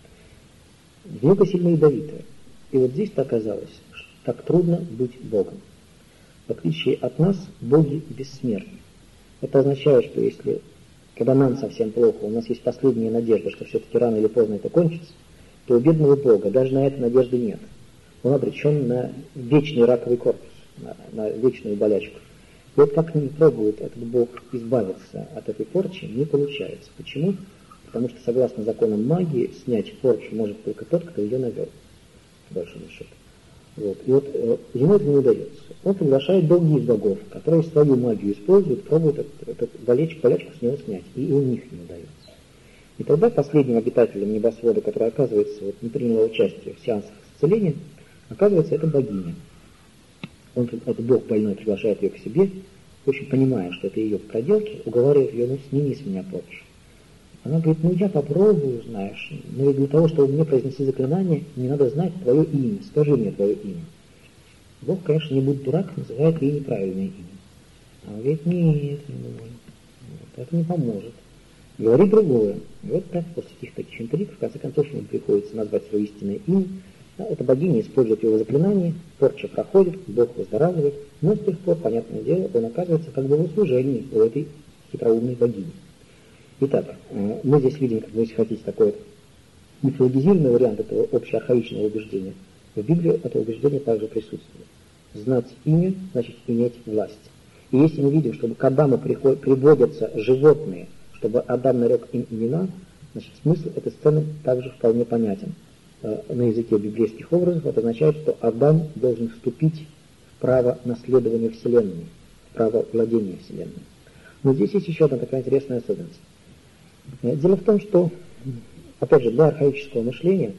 [SPEAKER 1] Змеюка сильно ядовитая. И вот здесь-то оказалось, что так трудно быть Богом. В отличие от нас, боги бессмертны. Это означает, что если, когда нам совсем плохо, у нас есть последняя надежда, что все-таки рано или поздно это кончится, то у бедного Бога даже на это надежды нет. Он обречен на вечный раковый корпус, на вечную болячку. И вот как ни пробует этот Бог избавиться от этой порчи, не получается. Почему? Потому что, согласно законам магии, снять порчу может только тот, кто ее навел, по большому счету. Вот. И вот ему это не удается. Он приглашает других богов, которые свою магию используют, пробуют эту болячку с него снять, и у них не удается. И тогда последним обитателем небосвода, который, оказывается, не принял участие в сеансах исцеления, оказывается, это богиня. Этот бог больной приглашает ее к себе, в общем, понимая, что это ее проделки, уговаривает ее: сними с меня плоть. Она говорит: я попробую, знаешь, но ведь для того, чтобы мне произнести заклинание, мне надо знать твое имя, скажи мне твое имя. Бог, конечно, не будет дурак, называет ей неправильное имя. А он говорит: нет, это не поможет. Говорит другое. И вот так, после таких интриг, в конце концов, ему приходится назвать свое истинное имя. Эта богиня использует его заклинание, порча проходит, Бог выздоравливает, но с тех пор, понятное дело, он оказывается как бы в услужении у этой хитроумной богини. Итак, мы здесь видим, как вы, если хотите, такой мифологизированный вариант этого общеархаичного убеждения. В Библии это убеждение также присутствует. Знать имя значит иметь власть. И если мы видим, чтобы к Адаму приводятся животные, чтобы Адам нарек им имена, значит смысл этой сцены также вполне понятен. На языке библейских образов это означает, что Адам должен вступить в право наследования Вселенной, в право владения Вселенной. Но здесь есть еще одна такая интересная особенность. Дело в том, что, опять же, для архаического мышления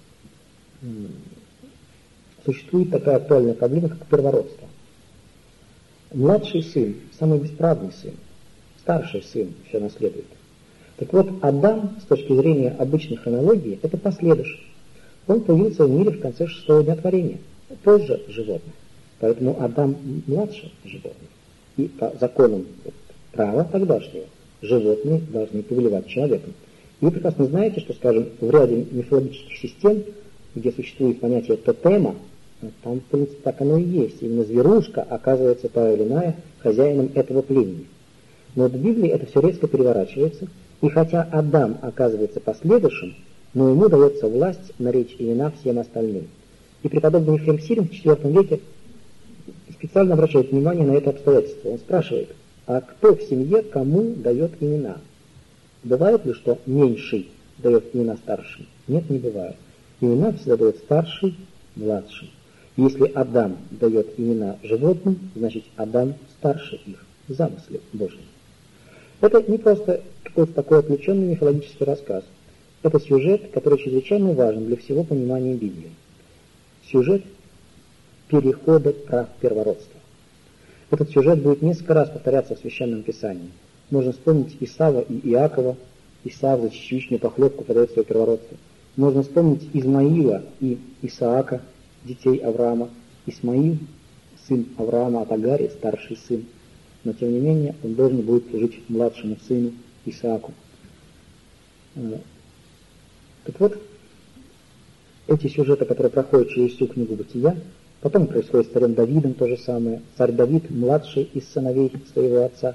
[SPEAKER 1] существует такая актуальная проблема, как первородство. Младший сын, самый бесправный сын, старший сын все наследует. Так вот, Адам, с точки зрения обычной хронологии, это последующий. Он появился в мире в конце 6-го дня творения, позже животных. Поэтому Адам младше животных. И по законам права тогдашнего животные должны повелевать человеком. И вы прекрасно знаете, что, скажем, в ряде мифологических систем, где существует понятие тотема, там, в принципе, так оно и есть. Именно зверушка оказывается та или иная хозяином этого племени. Но в Библии это все резко переворачивается, и хотя Адам оказывается последующим, но ему дается власть наречь имена всем остальным. И преподобный Ефрем Сирин в IV веке специально обращает внимание на это обстоятельство. Он спрашивает: а кто в семье кому дает имена? Бывает ли, что меньший дает имена старшим? Нет, не бывает. Имена всегда дает старший, младший. Если Адам дает имена животным, значит Адам старше их в замысле Божьем. Это не просто какой-то такой отвлеченный мифологический рассказ. Это сюжет, который чрезвычайно важен для всего понимания Библии. Сюжет перехода прав первородства. Этот сюжет будет несколько раз повторяться в Священном Писании. Можно вспомнить Исава и Иакова. Исав за чечевичную похлебку подает свое первородство. Можно вспомнить Измаила и Исаака, детей Авраама. Исмаил, сын Авраама от Агари, старший сын. Но тем не менее он должен будет служить младшему сыну Исааку. Так вот, эти сюжеты, которые проходят через всю книгу Бытия, потом происходит с царем Давидом то же самое. Царь Давид младший из сыновей своего отца.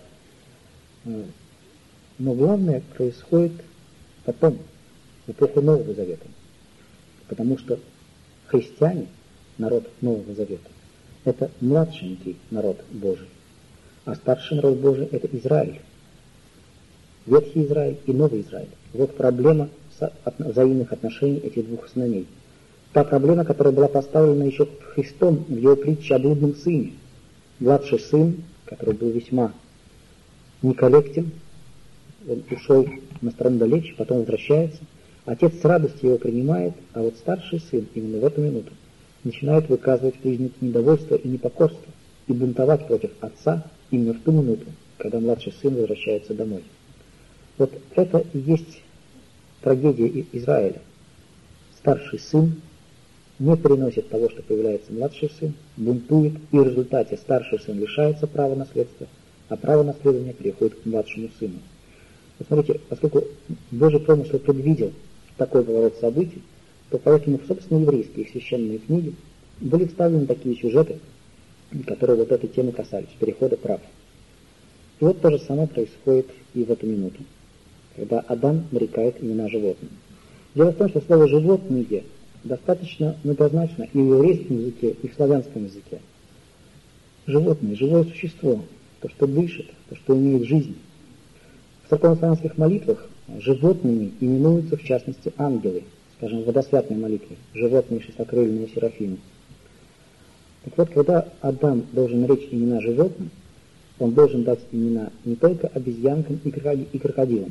[SPEAKER 1] Но главное происходит потом, в эпоху Нового Завета. Потому что христиане, народ Нового Завета, это младшенький народ Божий. А старший народ Божий это Израиль. Ветхий Израиль и Новый Израиль. Вот проблема взаимных отношений этих двух сыновей. Та проблема, которая была поставлена еще Христом в его притче о блудном сыне. Младший сын, который был весьма некорректен, он ушел на сторону далече, потом возвращается. Отец с радостью его принимает, а вот старший сын именно в эту минуту начинает выказывать признаки недовольства и непокорства и бунтовать против отца именно в ту минуту, когда младший сын возвращается домой. Вот это и есть трагедия Израиля. Старший сын не переносит того, что появляется младший сын, бунтует, и в результате старший сын лишается права наследства, а право наследования переходит к младшему сыну. Посмотрите, поскольку Божий промысел предвидел такой поворот событий, то поэтому, собственно, еврейские священные книги были вставлены такие сюжеты, которые вот этой темы касались, перехода прав. И вот то же самое происходит и в эту минуту, когда Адам нарекает имена животным. Дело в том, что слово «животные» достаточно многозначно и в еврейском языке, и в славянском языке. Животное, живое существо, то, что дышит, то, что имеет жизнь. В церковно-славянских молитвах животными именуются, в частности, ангелы, скажем, в водосвятной молитве, животные шестокрыльные серафимы. Так вот, когда Адам должен наречь имена животным, он должен дать имена не только обезьянкам и крокодилам,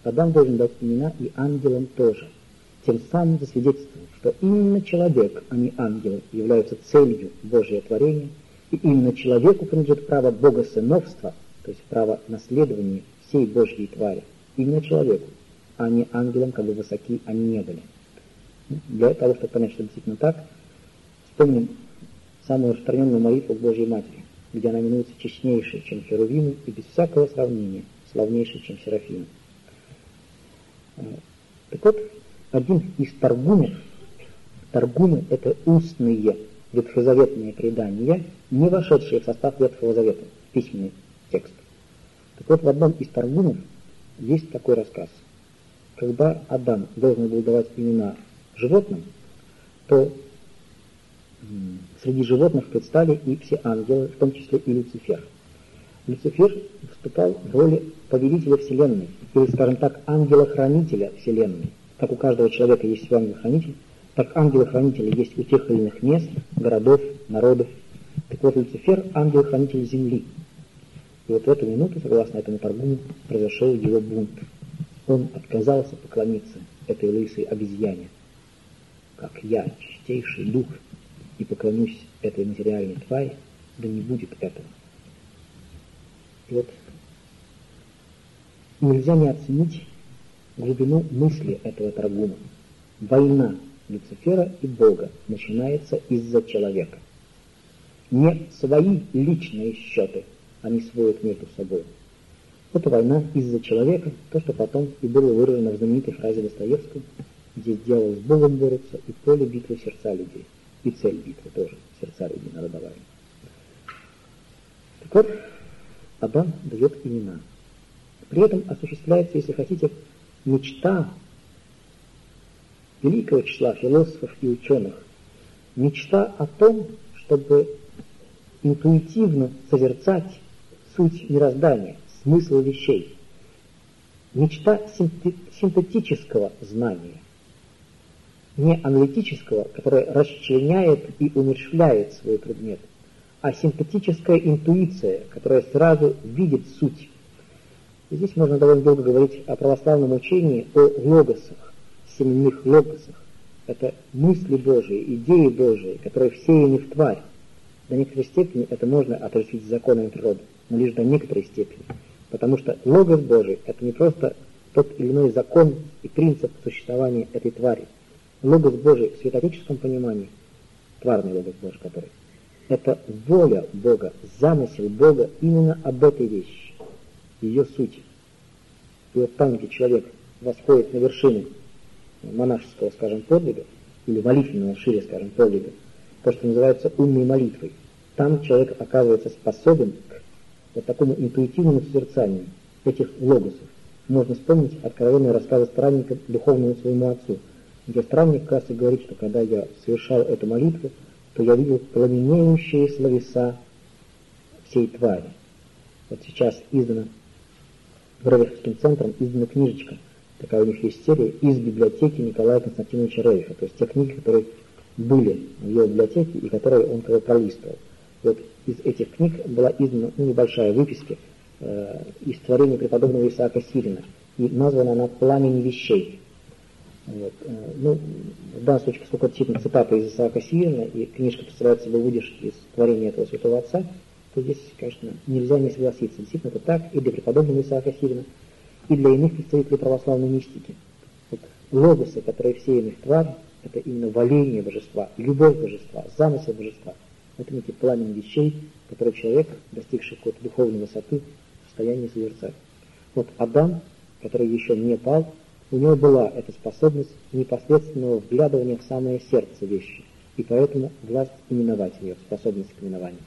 [SPEAKER 1] Адам должен дать имена и ангелам тоже, тем самым засвидетельствовав, что именно человек, а не ангелы, являются целью Божьего творения, и именно человеку принадлежит право богосыновства, то есть право наследования всей Божьей твари, именно человеку, а не ангелам, как бы высоки они не были. Для того, чтобы понять, что действительно так, вспомним самую распространенную молитву к Божьей Матери, где она именуется честнейшей, чем херувимы, и без всякого сравнения славнейшей, чем серафимы. Так вот, один из таргумов, таргумы — это устные ветхозаветные предания, не вошедшие в состав Ветхого Завета, письменный текст. Так вот, в одном из таргумов есть такой рассказ. Когда Адам должен был давать имена животным, то среди животных предстали и все ангелы, в том числе и Люцифер. Люцифер выступал в роли повелителя Вселенной, или, скажем так, ангела-хранителя Вселенной. Как у каждого человека есть свой ангел-хранитель, так ангелы-хранители есть у тех или иных мест, городов, народов. Так вот, Люцифер — ангел-хранитель Земли. И вот в эту минуту, согласно этому таргуму, произошел его бунт. Он отказался поклониться этой лысой обезьяне. Как я, чистейший дух, и поклонюсь этой материальной твари, да не будет этого. И вот нельзя не оценить глубину мысли этого таргума. Война Люцифера и Бога начинается из-за человека. Не свои личные счеты они сводят между собой. Это война из-за человека, то, что потом и было выражено в знаменитой фразе Достоевского, где дьявол с Богом борется, и поле битвы сердца людей. И цель битвы тоже, сердца людей народовая. Так вот, Адам дает имена. При этом осуществляется, если хотите, мечта великого числа философов и ученых. Мечта о том, чтобы интуитивно созерцать суть мироздания, смысл вещей. Мечта синтетического знания, не аналитического, которое расчленяет и умерщвляет свой предмет, а синтетическая интуиция, которая сразу видит суть. И здесь можно довольно долго говорить о православном учении, о логосах, семенных логосах. Это мысли Божии, идеи Божии, которые всеяны в тварь. До некоторой степени это можно отразить законами природы, но лишь до некоторой степени. Потому что логос Божий — это не просто тот или иной закон и принцип существования этой твари. Логос Божий в святотеческом понимании, тварный логос Божий, который — это воля Бога, замысел Бога именно об этой вещи, ее сути. И вот там, где человек восходит на вершину монашеского, скажем, подвига, или молитвенного, шире, скажем, подвига, то, что называется умной молитвой, там человек оказывается способен к вот такому интуитивному созерцанию этих логосов. Можно вспомнить откровенные рассказы странника духовному своему отцу, где странник как раз и говорит, что когда я совершал эту молитву, то я видел пламенеющие словеса всей твари. Вот сейчас издана Рериховским центром издана книжечка, такая у них есть серия, из библиотеки Николая Константиновича Рериха, то есть те книги, которые были в его библиотеке и которые он когда пролистывал. Вот из этих книг была издана небольшая выписка из творения преподобного Исаака Сирина, и названа она «Пламени вещей». Вот. Ну, в данном случае, поскольку это действительно цитата из Исаака Сирина, и книжка представляет собой выдержки из творения этого святого отца, то здесь, конечно, нельзя не согласиться. Действительно, это так и для преподобного Исаака Сирина, и для иных представителей православной мистики. Вот логосы, которые всеяны в тварь, это именно валение божества, любовь божества, замысел божества. Это эти пламени вещей, которые человек, достигший какой-то духовной высоты, в состоянии созерцать. Вот Адам, который еще не пал, у него была эта способность непосредственного вглядывания в самое сердце вещи, и поэтому власть именовать ее, способность к именованию.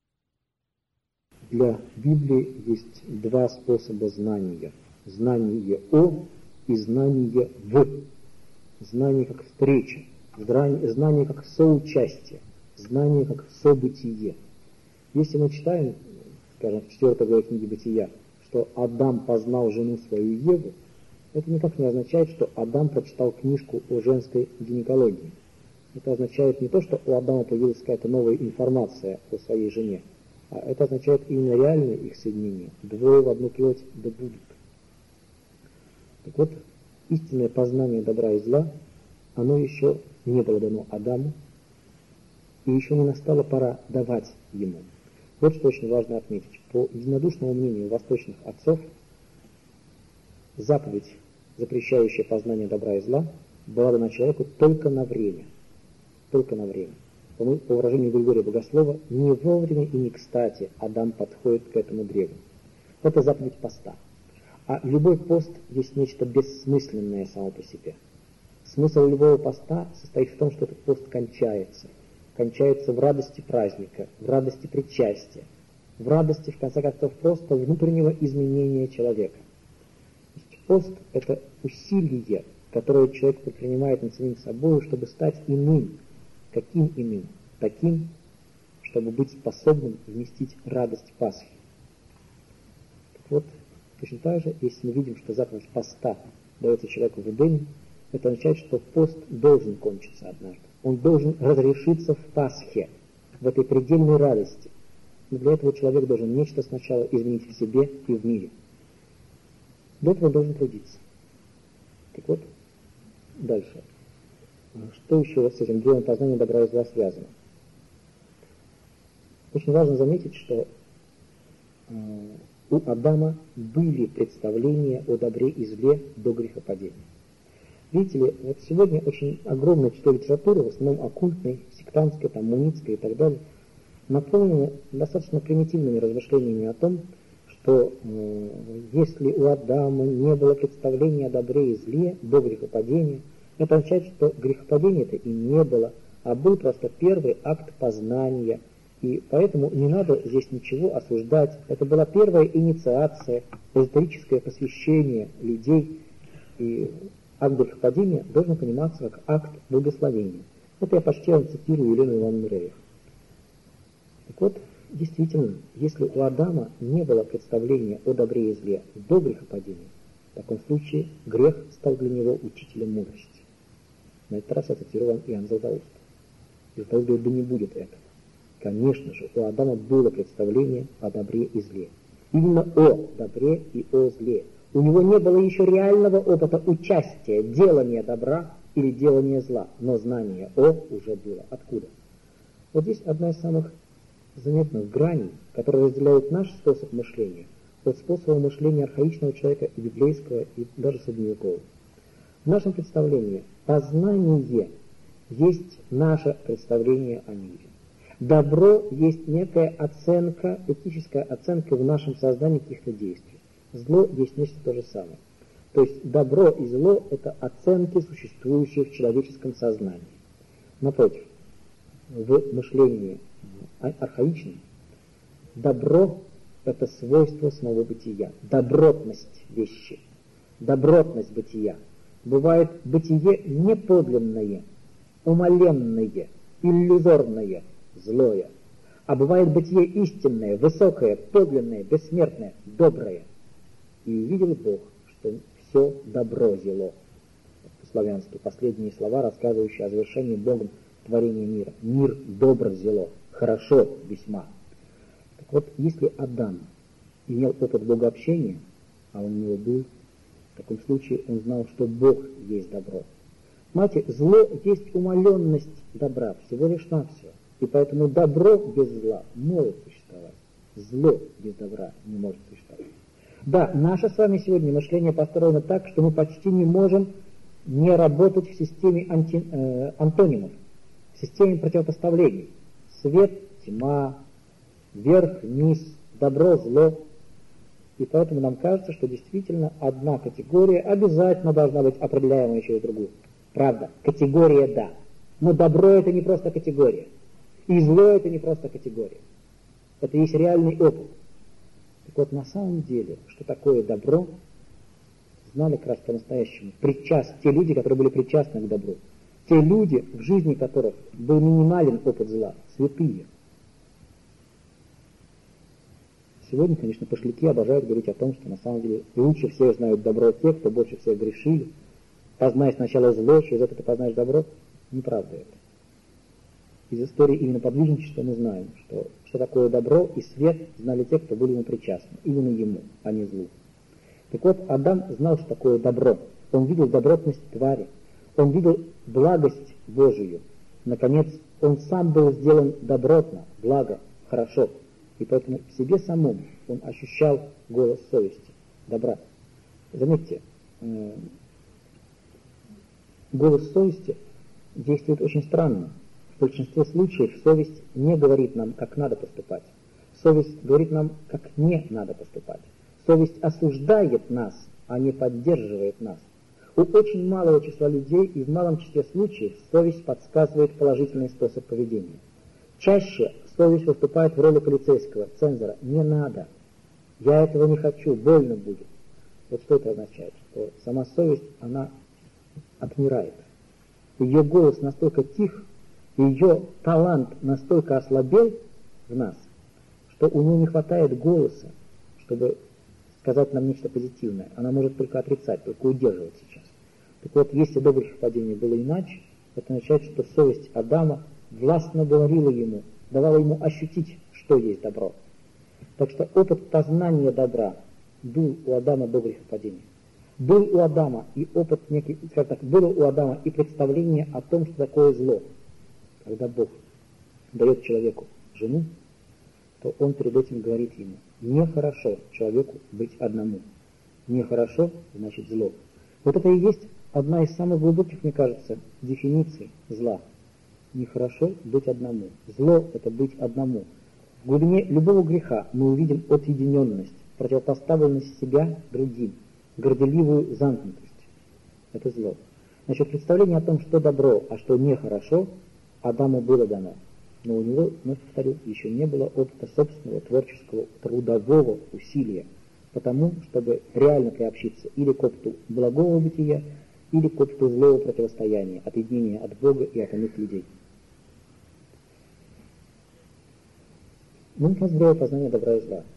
[SPEAKER 1] Для Библии есть два способа знания. Знание о и знание в. Знание как встреча, знание как соучастие, знание как событие. Если мы читаем, скажем, в 4 главе книги Бытия, что Адам познал жену свою Еву, это никак не означает, что Адам прочитал книжку о женской гинекологии. Это означает не то, что у Адама появилась какая-то новая информация о своей жене, а это означает именно реальное их соединение. Двое в одну плоть да будут. Так вот, истинное познание добра и зла, оно еще не было дано Адаму, и еще не настала пора давать ему. Вот что очень важно отметить. По единодушному мнению восточных отцов, заповедь, запрещающая познание добра и зла, была дана человеку только на время. Только на время. По выражению Григория Богослова, не вовремя и не кстати Адам подходит к этому древу. Это заповедь поста. А любой пост есть нечто бессмысленное само по себе. Смысл любого поста состоит в том, что этот пост кончается. Кончается в радости праздника, в радости причастия, в радости, в конце концов, просто внутреннего изменения человека. То есть пост – это усилие, которое человек предпринимает над самим собой, чтобы стать иным. Каким иным? Таким, чтобы быть способным вместить радость Пасхи. Так вот, точно так же, если мы видим, что заповедь поста дается человеку в Эдеме, это означает, что пост должен кончиться однажды. Он должен разрешиться в Пасхе, в этой предельной радости. Но для этого человек должен нечто сначала изменить в себе и в мире. Для этого он должен трудиться. Так вот, дальше. Что еще с этим древом познания добра и зла связано? Очень важно заметить, что у Адама были представления о добре и зле до грехопадения. Видите ли, вот сегодня очень огромное число литературы, в основном оккультной, сектантской, мунитской и так далее, наполнено достаточно примитивными размышлениями о том, что если у Адама не было представления о добре и зле до грехопадения, это означает, что грехопадения-то и не было, а был просто первый акт познания. И поэтому не надо здесь ничего осуждать. Это была первая инициация, эзотерическое посвящение людей. И акт грехопадения должен пониматься как акт благословения. Это я почти цитирую Елену Ивановну Рерих. Так вот, действительно, если у Адама не было представления о добре и зле до грехопадения, в таком случае грех стал для него учителем мудрости. На этот раз я цитирую Иоанн Златоуст. И Златоуст говорит, да не будет этого. Конечно же, у Адама было представление о добре и зле. Именно о добре и о зле. У него не было еще реального опыта участия, делания добра или делания зла, но знание о уже было. Откуда? Вот здесь одна из самых заметных граней, которые разделяют наш способ мышления от способа мышления архаичного человека и библейского, и даже средневекового. В нашем представлении познание есть наше представление о мире. Добро есть некая оценка, этическая оценка в нашем сознании каких-то действий. Зло есть нечто то же самое. То есть добро и зло – это оценки, существующие в человеческом сознании. Напротив, в мышлении архаичном добро – это свойство самого бытия, добротность вещи, добротность бытия. Бывает бытие неподлинное, умаленное, иллюзорное, злое. А бывает бытие истинное, высокое, подлинное, бессмертное, доброе. И увидел Бог, что все добро зело. По-славянски последние слова, рассказывающие о завершении Богом творения мира. Мир добро зело, хорошо весьма. Так вот, если Адам имел опыт богообщения, а он у него был, в таком случае он знал, что Бог есть добро. Знаете, зло есть умаленность добра, всего лишь навсего. И поэтому добро без зла может существовать. Зло без добра не может существовать. Да, наше с вами сегодня мышление построено так, что мы почти не можем не работать в системе антонимов, в системе противопоставлений. Свет, тьма, вверх, вниз, добро, зло. И поэтому нам кажется, что действительно одна категория обязательно должна быть определяемой через другую. Правда, категория да. Но добро это не просто категория. И зло это не просто категория. Это есть реальный опыт. Так вот, на самом деле, что такое добро, знали как раз по-настоящему. Те люди, которые были причастны к добру. Те люди, в жизни которых был минимален опыт зла, святые. Сегодня, конечно, пошляки обожают говорить о том, что на самом деле лучше всех знают добро те, кто больше всех грешили. Познай сначала зло, через это ты познаешь добро. Неправда это. Из истории именно подвижничества мы знаем, что такое добро и свет знали те, кто были ему причастны. Именно ему, а не злу. Так вот, Адам знал, что такое добро. Он видел добротность твари. Он видел благость Божию. Наконец, он сам был сделан добротно, благо, хорошо. И поэтому в себе самом он ощущал голос совести, добра. Заметьте, голос совести действует очень странно. В большинстве случаев совесть не говорит нам, как надо поступать. Совесть говорит нам, как не надо поступать. Совесть осуждает нас, а не поддерживает нас. У очень малого числа людей и в малом числе случаев совесть подсказывает положительный способ поведения. Чаще совесть выступает в роли полицейского, цензора. Не надо. Я этого не хочу, больно будет. Вот что это означает? Что сама совесть, она отмирает. Ее голос настолько тих, ее талант настолько ослабел в нас, что у нее не хватает голоса, чтобы сказать нам нечто позитивное. Она может только отрицать, только удерживать сейчас. Так вот, если до грехопадения было иначе, это означает, что совесть Адама властно говорила ему, давала ему ощутить, что есть добро. Так что опыт познания добра был у Адама до грехопадения. Был у Адама и опыт некий, скажем так, было у Адама и представление о том, что такое зло. Когда Бог дает человеку жену, то он перед этим говорит ему: нехорошо человеку быть одному. Нехорошо значит зло. Вот это и есть одна из самых глубоких, мне кажется, дефиниций зла. Нехорошо быть одному. Зло – это быть одному. В глубине любого греха мы увидим отъединенность, противопоставленность себя другим, горделивую замкнутость. Это зло. Значит, представление о том, что добро, а что нехорошо, Адаму было дано. Но у него, вновь повторю, еще не было опыта собственного творческого трудового усилия, потому, чтобы реально приобщиться или к опыту благого бытия, или к опыту злого противостояния, отъединения от Бога и от иных людей. Мы разбираем познание добра и зла.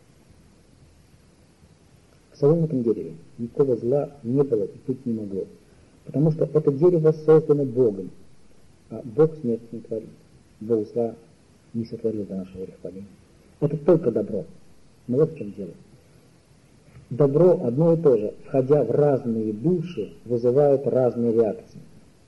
[SPEAKER 1] В самом этом дереве никакого зла не было и быть не могло, потому что это дерево создано Богом, а Бог смерть не творит. Бог зла не сотворил до нашего грехопадения. Это только добро. Но вот в чем дело. Добро одно и то же, входя в разные души, вызывает разные реакции.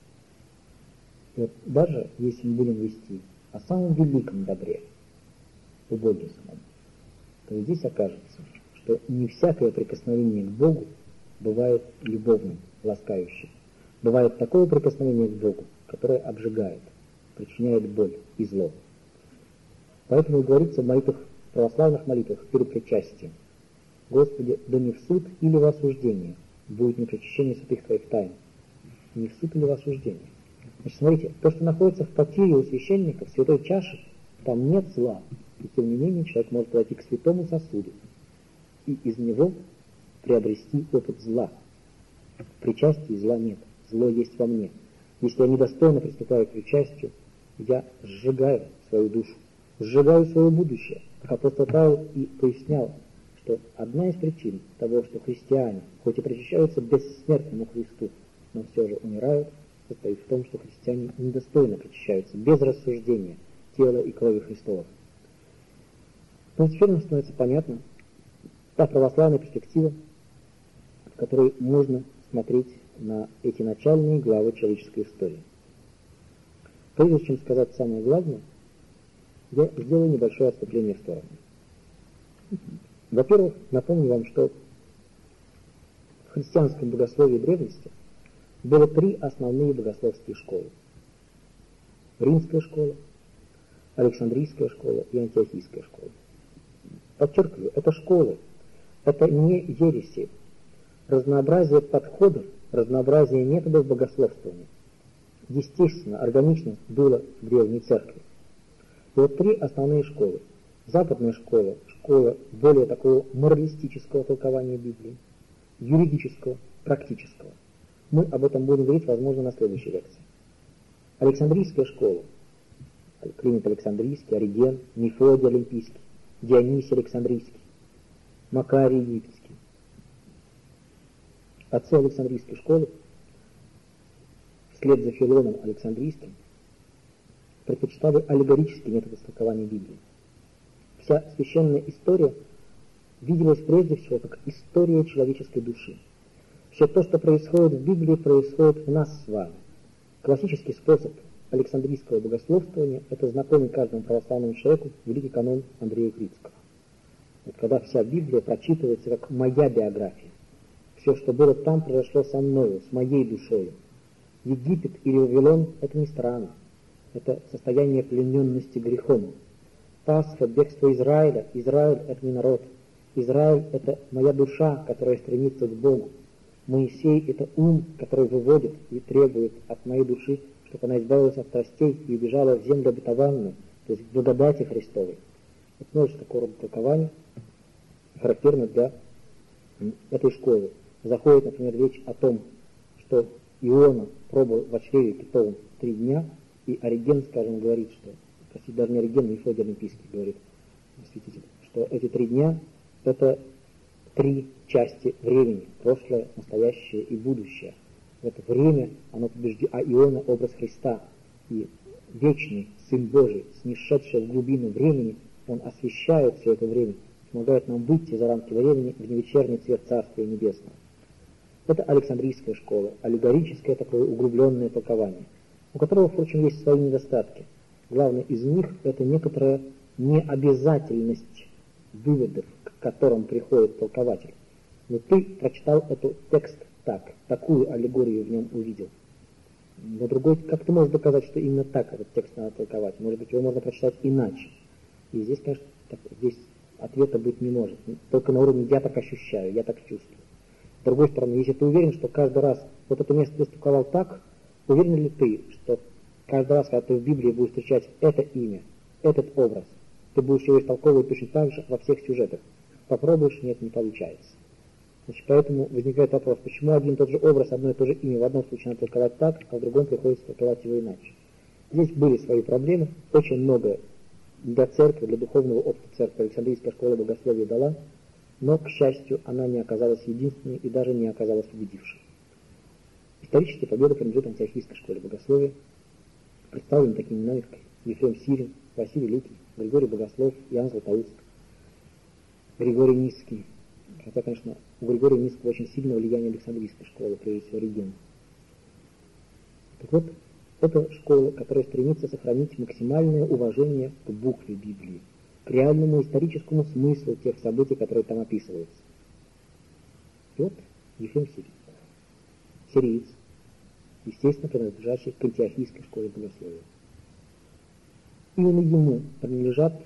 [SPEAKER 1] И вот даже если мы будем вести о самом великом добре, о Боге самом, то здесь окажется, что не всякое прикосновение к Богу бывает любовным, ласкающим. Бывает такое прикосновение к Богу, которое обжигает, причиняет боль и зло. Поэтому говорится в молитвах, в православных молитвах перед причастием: Господи, да не в суд или в осуждение будет непричащение святых Твоих тайн. Не в суд или в осуждение. Значит, смотрите, то, что находится в потире у священника, в святой чаше, там нет зла. И тем не менее человек может подойти к святому сосуду и из него приобрести опыт зла. В причастии зла нет. Зло есть во мне. Если я недостойно приступаю к причастию, я сжигаю свою душу, сжигаю свое будущее. Как апостол Павел и пояснял, что одна из причин того, что христиане, хоть и причащаются бессмертному Христу, но все же умирают, состоит в том, что христиане недостойно причащаются, без рассуждения тела и крови Христова. Но теперь нам становится понятно та православная перспектива, в которой можно смотреть на эти начальные главы человеческой истории. Прежде чем сказать самое главное, я сделаю небольшое отступление в сторону. Во-первых, напомню вам, что в христианском богословии древности было три основные богословские школы. Римская школа, Александрийская школа и Антиохийская школа. Подчеркиваю, это школы, это не ереси. Разнообразие подходов, разнообразие методов богословствования естественно, органично было в Древней Церкви. И вот три основные школы. Западная школа, школа более такого моралистического толкования Библии, юридического, практического. Мы об этом будем говорить, возможно, на следующей лекции. Александрийская школа. Климент Александрийский, Ориген, Мефодий Олимпийский, Дионисий Александрийский, Макарий Египетский. Отцы Александрийской школы, вслед за Филоном Александрийским, предпочитали аллегорический метод истолкования Библии. Вся священная история виделось прежде всего как история человеческой души. Все то, что происходит в Библии, происходит в нас с вами. Классический способ Александрийского богословствования – это знакомый каждому православному человеку великий канон Андрея Критского. Вот когда вся Библия прочитывается как моя биография. Все, что было там, произошло со мною, с моей душою. Египет или Вавилон – это не страна. Это состояние плененности грехом. Пасха, бегство Израиля. Израиль – это не народ. Израиль – это моя душа, которая стремится к Богу. Моисей – это ум, который выводит и требует от моей души, чтобы она избавилась от страстей и убежала в землю обетованную, то есть к благодати Христовой. Это множество такого рода толкований, характерно для этой школы. Заходит, например, речь о том, что Иона пробовал в чреве китовом 3 дня, и Ориген, скажем, говорит, что, простите, даже не Ориген, но Мефодий Олимпийский говорит, святитель, что эти 3 дня – это 3 части времени, прошлое, настоящее и будущее. В это время оно побеждено, а Иона – образ Христа, и вечный Сын Божий, снисшедший в глубину времени, он освещает все это время, помогает нам выйти за рамки времени в невечерний цвет Царствия Небесного. Это Александрийская школа, аллегорическое такое углубленное толкование, у которого, впрочем, есть свои недостатки. Главный из них – это некоторая необязательность выводов, к которым приходит толкователь. Но ты прочитал этот текст так, такую аллегорию в нем увидел. Но другой, как ты можешь доказать, что именно так этот текст надо толковать? Может быть, его можно прочитать иначе. И здесь, конечно, здесь ответа быть не может. Только на уровне «я так ощущаю», «я так чувствую». С другой стороны, если ты уверен, что каждый раз вот это место ты истолковал так, уверен ли ты, что каждый раз, когда ты в Библии будешь встречать это имя, этот образ, ты будешь его истолковывать точно так же во всех сюжетах? Попробуешь, нет, не получается. Значит, поэтому возникает вопрос, почему один и тот же образ, одно и то же имя в одном случае надо толковать так, а в другом приходится толковать его иначе. Здесь были свои проблемы, очень много для церкви, для духовного опыта церкви Александрийская школа богословия дала, но, к счастью, она не оказалась единственной и даже не оказалась победившей. Историческая победа принадлежит антиохийской школе богословия, представлены такими именами, как Ефрем Сирин, Василий Великий, Григорий Богослов, Иоанн Златоуст, Григорий Низкий. Хотя, конечно, у Григория Низкого очень сильное влияние Александрийской школы, прежде всего Ориген. Так вот, это школа, которая стремится сохранить максимальное уважение к букве Библии, к реальному историческому смыслу тех событий, которые там описываются. И вот Ефрем Сирин, сириец, естественно, принадлежащий к антиохийской школе богословия. Именно ему принадлежат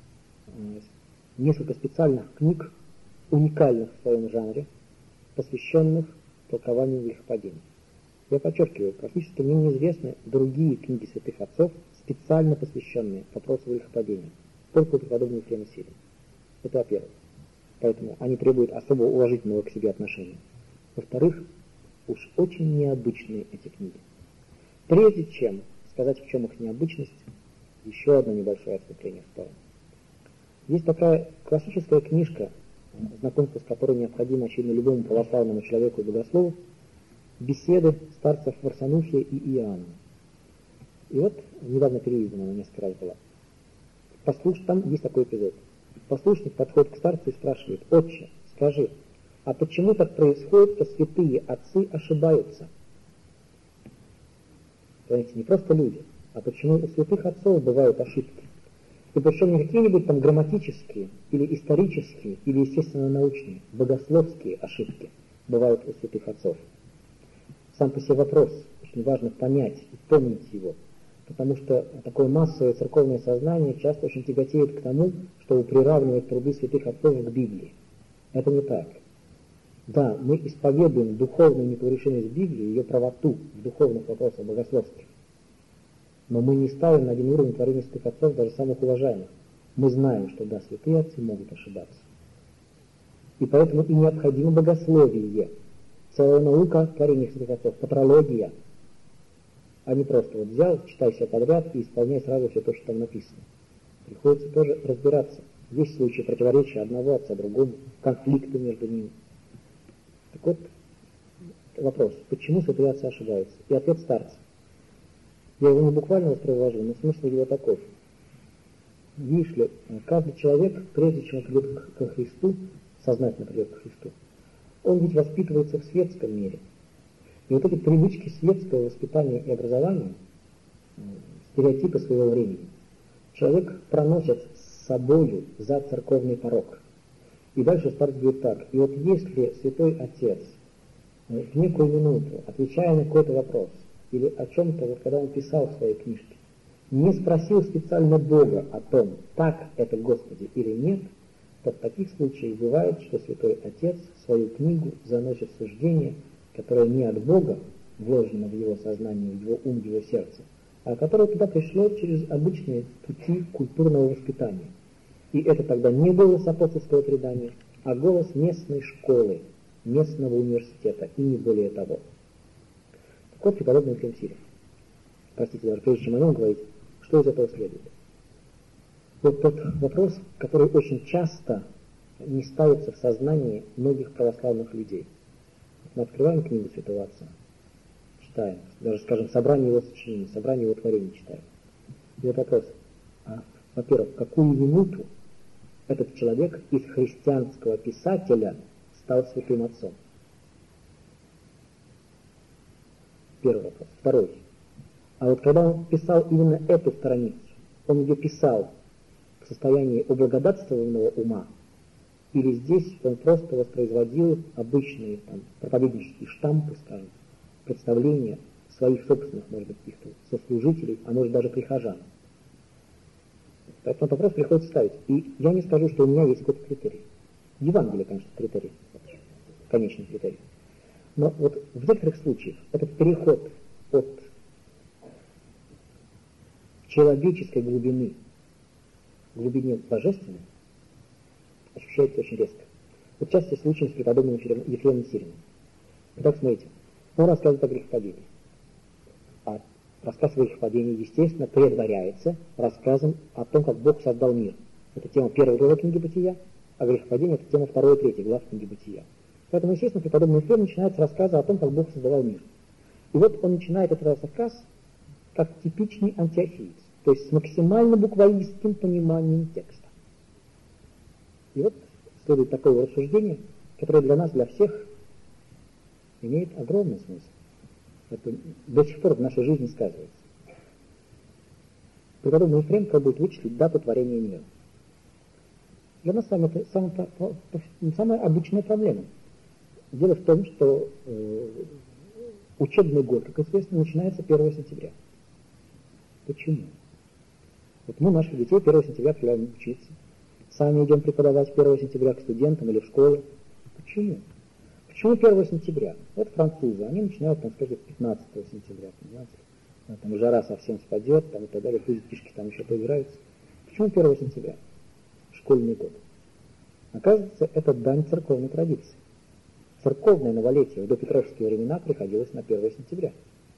[SPEAKER 1] несколько специальных книг, уникальных в своем жанре, посвященных толкованию грехопадения. Я подчеркиваю, практически мне неизвестны другие книги святых отцов, специально посвященные вопросу грехопадения, только у преподобного Ефрема Сирина. Это во-первых. Поэтому они требуют особо уважительного к себе отношения. Во-вторых, уж очень необычные эти книги. Прежде чем сказать, в чем их необычность, еще одно небольшое отступление в сторону. Есть такая классическая книжка, знакомство с которой необходимо, очевидно, любому православному человеку и богослову, беседы старцев Варсанухия и Иоанна. И вот недавно переведена, она несколько раз была. Там есть такой эпизод. Послушник подходит к старцу и спрашивает: «Отче, скажи, а почему так происходит, что святые отцы ошибаются?» Понимаете, не просто люди, а почему у святых отцов бывают ошибки. И причем не какие-нибудь там грамматические, или исторические, или естественно-научные, богословские ошибки бывают у святых отцов. Сам по себе вопрос, очень важно понять и помнить его, потому что такое массовое церковное сознание часто очень тяготеет к тому, чтобы приравнивать труды святых отцов к Библии. Это не так. Да, мы исповедуем духовную непогрешимость Библии, ее правоту в духовных вопросах богословских. Но мы не ставим на один уровень творения святых отцов, даже самых уважаемых. Мы знаем, что да, святые отцы могут ошибаться. И поэтому и необходимо богословие. Целая наука творения святых отцов, патрология. А не просто вот взял, читай все подряд и исполняй сразу все то, что там написано. Приходится тоже разбираться. Есть случаи противоречия одного отца другому, конфликты между ними. Так вот, вопрос, почему святые отцы ошибаются? И ответ старца. Я его не буквально воспроизвожу, но смысл его таков. Видишь ли, каждый человек, прежде чем он придет ко Христу, сознательно придет к Христу, он ведь воспитывается в светском мире. И вот эти привычки светского воспитания и образования, стереотипы своего времени, человек проносит с собою за церковный порог. И дальше старец говорит так: и вот если Святой Отец в некую минуту, отвечая на какой-то вопрос, или о чем-то, вот когда он писал в своей книжке, не спросил специально Бога о том, так это Господи или нет, то в таких случаях бывает, что Святой Отец в свою книгу заносит суждение, которое не от Бога вложено в его сознание, в его ум, в его сердце, а которое туда пришло через обычные пути культурного воспитания. И это тогда не голос апостольского предания, а голос местной школы, местного университета, и не более того. Так вот, преподобный Ефрем Сирин. Простите, даже прежде чем о нем говорить, что из этого следует? Вот тот вопрос, который очень часто не ставится в сознании многих православных людей. Мы открываем книгу Святого Отца, читаем, даже, скажем, собрание его сочинений, собрание его творений читаем. И вот вопрос: во-первых, в какую минуту этот человек из христианского писателя стал святым отцом? Первый вопрос. Второй. А вот когда он писал именно эту страницу, он ее писал в состоянии облагодатствованного ума, или здесь он просто воспроизводил обычные проповеднические штампы, скажем, представления своих собственных, может быть, каких-то сослужителей, а может даже прихожан. Поэтому вопрос приходится ставить. И я не скажу, что у меня есть какой-то критерий. Евангелие, конечно, критерий, конечный критерий. Но вот в некоторых случаях этот переход от человеческой глубины к глубине божественной ощущается очень резко. Вот в частности случай с преподобным Ефремом Сириным. Итак, смотрите, он рассказывает о грехопадении. А рассказ о грехопадении, естественно, предваряется рассказом о том, как Бог создал мир. Это тема 1 главы книги Бытия, а грехопадение — это тема 2 и 3 глав книги Бытия. Поэтому, естественно, преподобный Ефрем начинает с рассказа о том, как Бог создавал мир. И вот он начинает этот рассказ как типичный антиохиец, то есть с максимально буквалистским пониманием текста. И вот следует такое рассуждение, которое для нас, для всех, имеет огромный смысл. Это до сих пор в нашей жизни сказывается. Преподобный Ефрем пробует вычислить дату творения мира. Для нас с вами это самая обычная проблема. Дело в том, что учебный год, как известно, начинается 1 сентября. Почему? Вот мы наших детей 1 сентября отправляем учиться. Сами идем преподавать 1 сентября к студентам или в школы. Почему? Почему 1 сентября? Вот французы, они начинают, там, скажем, 15 сентября, понимаете? Там жара совсем спадет, там и так далее, пусть детишки там еще поиграются. Почему 1 сентября? Школьный год. Оказывается, это дань церковной традиции. Церковное новолетие в допетровские времена приходилось на 1 сентября.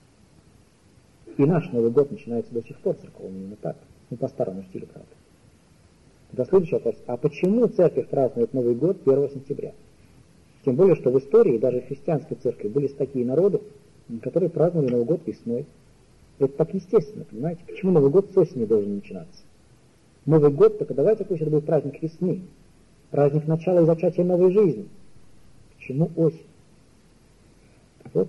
[SPEAKER 1] И наш Новый год начинается до сих пор церковным именно так. Ну, по старому стилю, правда. Тогда следующий вопрос. А почему церковь празднует Новый год 1 сентября? Тем более, что в истории, даже в христианской церкви, были такие народы, которые праздновали Новый год весной. Это так естественно, понимаете? Почему Новый год с осени должен начинаться? Новый год, только давайте пусть это будет праздник весны. Праздник начала и зачатия новой жизни. Почему осень? Вот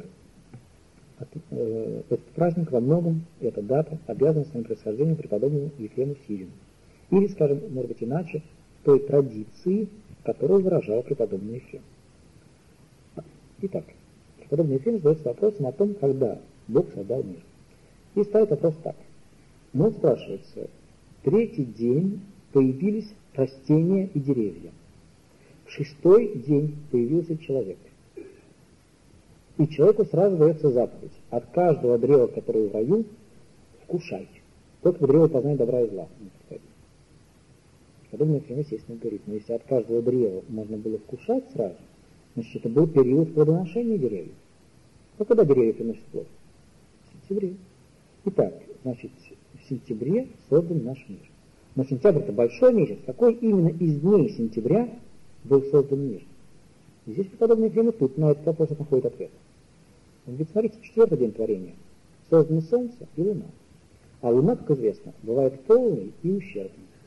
[SPEAKER 1] этот праздник во многом, эта дата, обязана своим происхождением преподобному Ефрему Сирину. Или, скажем, может быть иначе, той традиции, которую выражал преподобный Ефрем. Итак, преподобный Ефрем задается вопросом о том, когда Бог создал мир. И ставит вопрос так. Он спрашивается: третий день появились растения и деревья. В 6-й день появился человек. И человеку сразу дается заповедь: от каждого древа, которое в раю, вкушайте. Только древо познания добра и зла. Подобное Ефрем, естественно, говорит: но если от каждого древа можно было вкушать сразу, значит, это был период плодоношения деревьев. А когда деревья приносят плод? В сентябре. Итак, значит, в сентябре создан наш мир. Но сентябрь — это большой месяц. Какой именно из дней сентября был создан мир? И здесь преподобный Ефрем и тут на этот вопрос находит ответ. Он говорит: смотрите, 4-й день творения. Созданы солнце и луна. А луна, как известно, бывает полной и ущербной.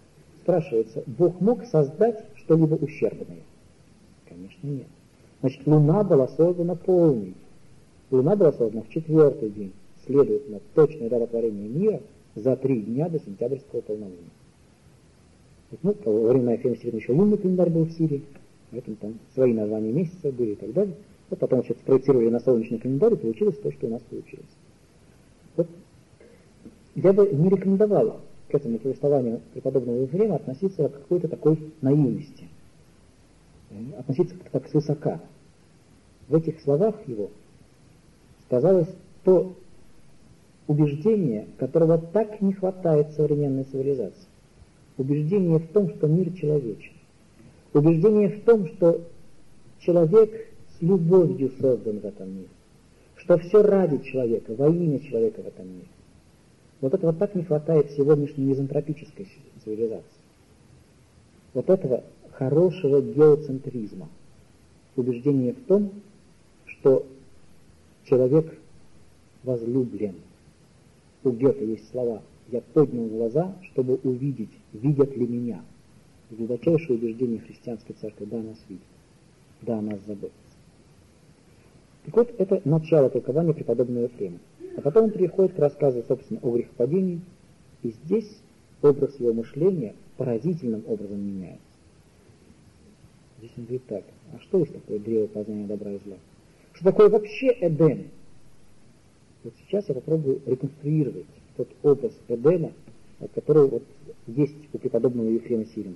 [SPEAKER 1] спрашивается, Бог мог создать что-либо ущербное? Конечно, нет. Значит, Луна была создана полной. Луна была создана в 4-й день. Следовательно, точное дата творения мира за 3 дня до сентябрьского полнолуния. Ну, во время Ефрема Сирина еще лунный календарь был в Сирии, поэтому там свои названия месяца были и так далее. Вот потом все спроецировали на солнечный календарь, и получилось то, что у нас получилось. Вот. Я бы не рекомендовал к этому повествованию преподобного Ефрема относиться к какой-то такой наивности, относиться как свысока. В этих словах его сказалось то убеждение, которого так не хватает современной цивилизации. Убеждение в том, что мир человечен. Убеждение в том, что человек с любовью создан в этом мире. Что все ради человека, во имя человека в этом мире. Вот этого так не хватает сегодняшней мизантропической цивилизации. Вот этого хорошего геоцентризма. Убеждение в том, что человек возлюблен. У Гёте есть слова: «Я поднял глаза, чтобы увидеть, видят ли меня». Глубочайшее убеждение христианской церкви: да, нас видит, да, о нас заботится. Так вот, это начало толкования преподобного Ефрема. А потом он переходит к рассказу, собственно, о грехопадении, и здесь образ его мышления поразительным образом меняется. Здесь он говорит так: а что есть такое древо познания добра и зла? Что такое вообще Эдем? Вот сейчас я попробую реконструировать тот образ Эдема, который вот есть у преподобного Ефрема Сирина.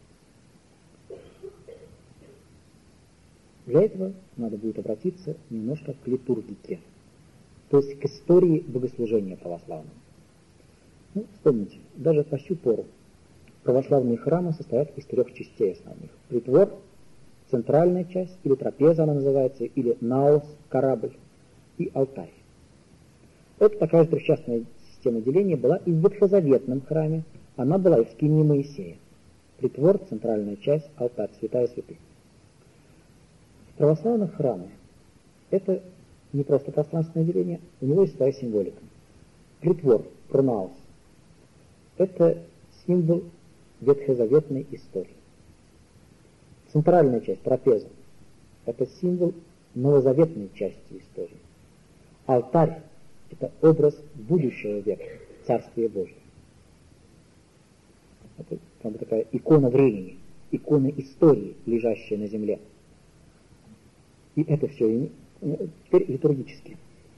[SPEAKER 1] Для этого надо будет обратиться немножко к литургике, то есть к истории богослужения православного. Ну, вспомните, даже по сю пору православные храмы состоят из 3 частей основных. Притвор, центральная часть, или трапеза она называется, или наос, корабль, и алтарь. Вот такая же трехчастная система деления была и в ветхозаветном храме, она была и в скинии Моисея. Притвор, центральная часть, алтарь, святая святых. В православных храмах это не просто пространственное деление, у него есть своя символика. Притвор, пронаус, это символ ветхозаветной истории. Центральная часть, трапеза, это символ новозаветной части истории. Алтарь — это образ будущего века, Царствия Божьего. Это как бы такая икона времени, икона истории, лежащая на земле. И это все теперь литургически.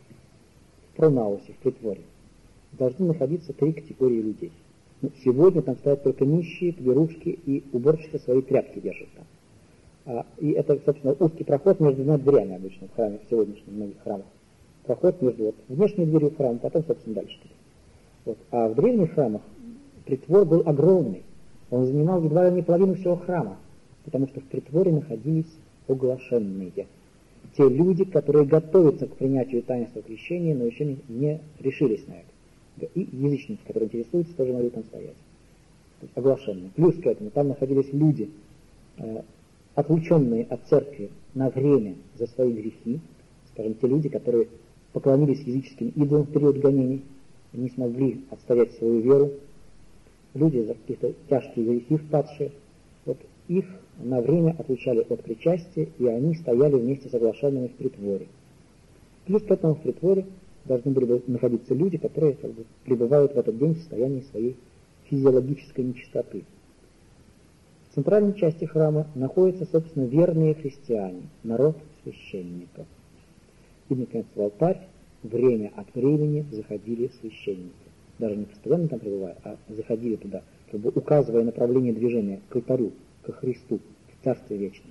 [SPEAKER 1] В пронаусе, в притворе должны находиться 3 категории людей. Ну, сегодня там стоят только нищие, тверушки и уборщицы свои тряпки держат там. И это, собственно, узкий проход между 2 дверями обычно в храме, в сегодняшних многих храмах. Проход между внешней дверью храма, потом, собственно, дальше. Вот. А в древних храмах притвор был огромный. Он занимал едва ли не половину всего храма, потому что в притворе находились оглашенные. Те люди, которые готовятся к принятию таинства крещения, но еще не решились на это. И язычники, которые интересуются, тоже могли там стоять. Оглашенные. Плюс к этому там находились люди, отлученные от церкви на время за свои грехи, скажем, те люди, которые поклонились языческим идолам в период гонений, не смогли отстоять свою веру, люди за какие-то тяжкие грехи впадшие, вот их на время отлучали от причастия, и они стояли вместе с оглашенными в притворе. Плюс к этому в притворе должны были находиться люди, которые как бы пребывают в этот день в состоянии своей физиологической нечистоты. В центральной части храма находятся, собственно, верные христиане, народ священников. И, наконец, в алтарь время от времени заходили священники. Даже не постоянно там пребывая, а заходили туда, как бы указывая направление движения к алтарю, ко Христу, в Царстве Вечное.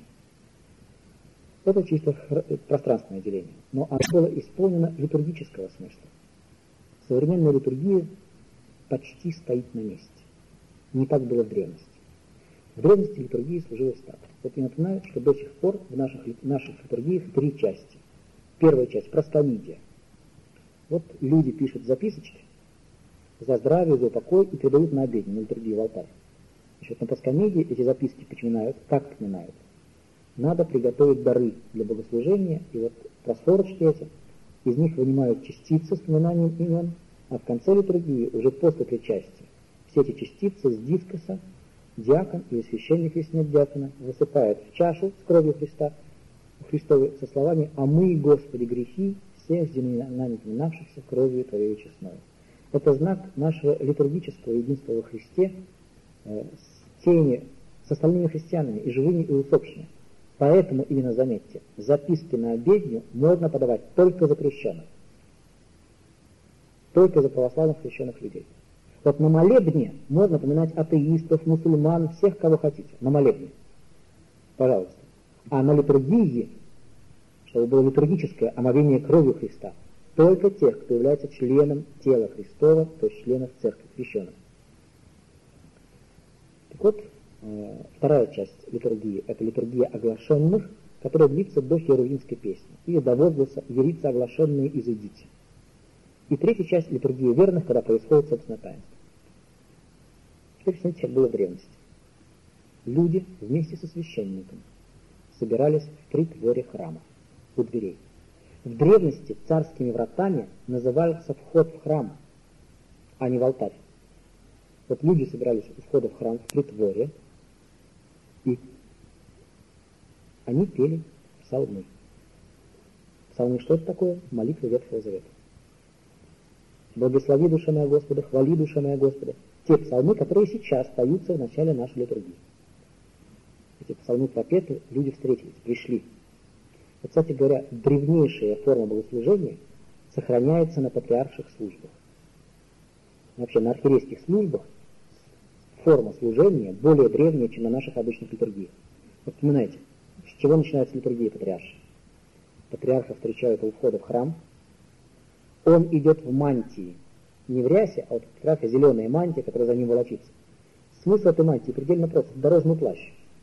[SPEAKER 1] Это чисто пространственное деление, но оно было исполнено литургического смысла. Современная литургия почти стоит на месте. Не так было в древности. В древности литургия служилась так. Вот я напоминаю, что до сих пор в наших литургиях 3 части. Первая часть — проскомидия. Вот люди пишут записочки за здравие, за упокой и передают на обедню, на литургию в алтарь. Значит, на проскомидии эти записки поминают. Как поминают? Надо приготовить дары для богослужения, и вот просфорочки эти, из них вынимают частицы с поминанием имен, а в конце литургии, уже после причастия, все эти частицы с дискоса диакон или священник, если нет диакона, высыпает в чашу с кровью Христа, Христовой, со словами: «Омый, Господи, грехи всех нами поминавшихся кровью Твоей честной». Это знак нашего литургического единства во Христе с теми, с остальными христианами, и живыми, и усопшими. Поэтому, именно заметьте, записки на обедню можно подавать только за крещенных, только за православных крещенных людей. Вот на молебне можно поминать атеистов, мусульман, всех, кого хотите, на молебне. Пожалуйста. А на литургии, чтобы было литургическое омовение кровью Христа, только тех, кто является членом тела Христова, то есть членов церкви, крещенных. Так вот, вторая часть литургии – это литургия оглашенных, которая длится до херувимской песни, и до возгласа «Верится оглашенные, изыдите». И третья часть литургии верных, когда происходит собственное таинство. Теперь смотрите, как было в древности. Люди вместе со священником собирались в притворе храма, у дверей. В древности царскими вратами назывался вход в храм, а не в алтарь. Вот люди собирались у входа в храм в притворе, и они пели псалмы. Псалмы что это такое? Молитва Ветхого Завета. «Благослови, душа моя Господа, хвали, душа моя Господа». Те псалмы, которые сейчас поются в начале нашей литургии. Эти псалмы пропеты, люди встретились, пришли. Вот, кстати говоря, древнейшая форма богослужения сохраняется на патриарших службах. Вообще на архиерейских службах форма служения более древняя, чем на наших обычных литургиях. Вот вспоминайте, с чего начинается литургия патриарши? Патриарха встречают у входа в храм. Он идет в мантии, не в рясе, а вот у патриарха зеленая мантия, которая за ним волочится. Смысл этой мантии предельно прост. Это дорожный плащ.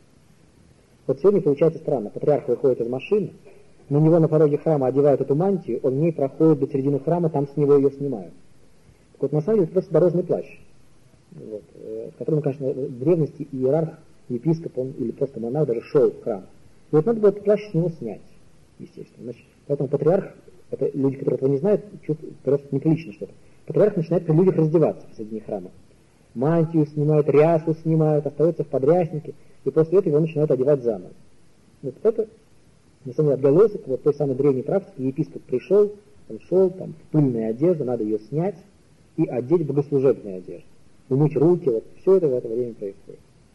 [SPEAKER 1] Вот сегодня получается странно. Патриарх выходит из машины, на него на пороге храма одевают эту мантию, он в ней проходит до середины храма, там с него ее снимают. Так вот, на самом деле, это просто дорожный плащ, вот, в котором, конечно, в древности иерарх, епископ, он, или просто монах даже шел в храм. И вот надо было этот плащ с него снять, естественно. Значит, поэтому патриарх, это люди, которые этого не знают, чувствуют просто неприлично что-то. Патриарх начинает при людях раздеваться в середине храма. Мантию снимают, рясу снимают, остается в подряснике, и после этого его начинают одевать заново. Вот это, на самом деле, отголосок вот той самой древней практики. Епископ пришел, он шел, там, в пыльная одежда, надо ее снять и одеть в богослужебную одежду. Умыть руки, вот все это в это время происходит.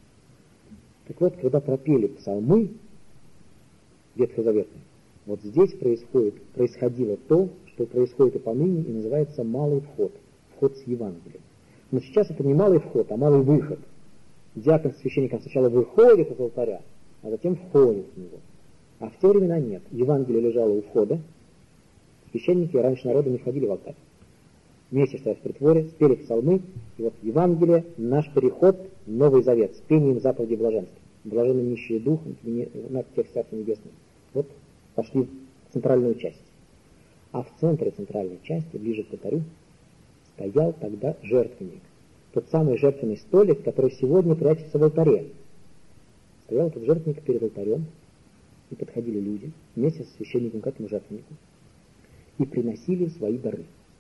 [SPEAKER 1] Так вот, когда пропели псалмы ветхозаветные, вот здесь происходило то, что происходит и поныне, и называется малый вход, вход с Евангелием. Но сейчас это не малый вход, а малый выход. Диакон с священником сначала выходит из алтаря, а затем входит в него. А в те времена нет. Евангелие лежало у входа. Священники раньше народа не входили в алтарь. Вместе стоят в притворе, спели псалмы, и вот Евангелие, наш переход, Новый Завет, с пением заповеди блаженства. Блаженны нищие духом, на тех Царства Небесных. Вот пошли в центральную часть. А в центре центральной части, ближе к алтарю, стоял тогда жертвенник. Тот самый жертвенный столик, который сегодня прячется в алтаре. Стоял этот жертвенник перед алтарем, и подходили люди вместе со священником к этому жертвеннику и приносили свои дары.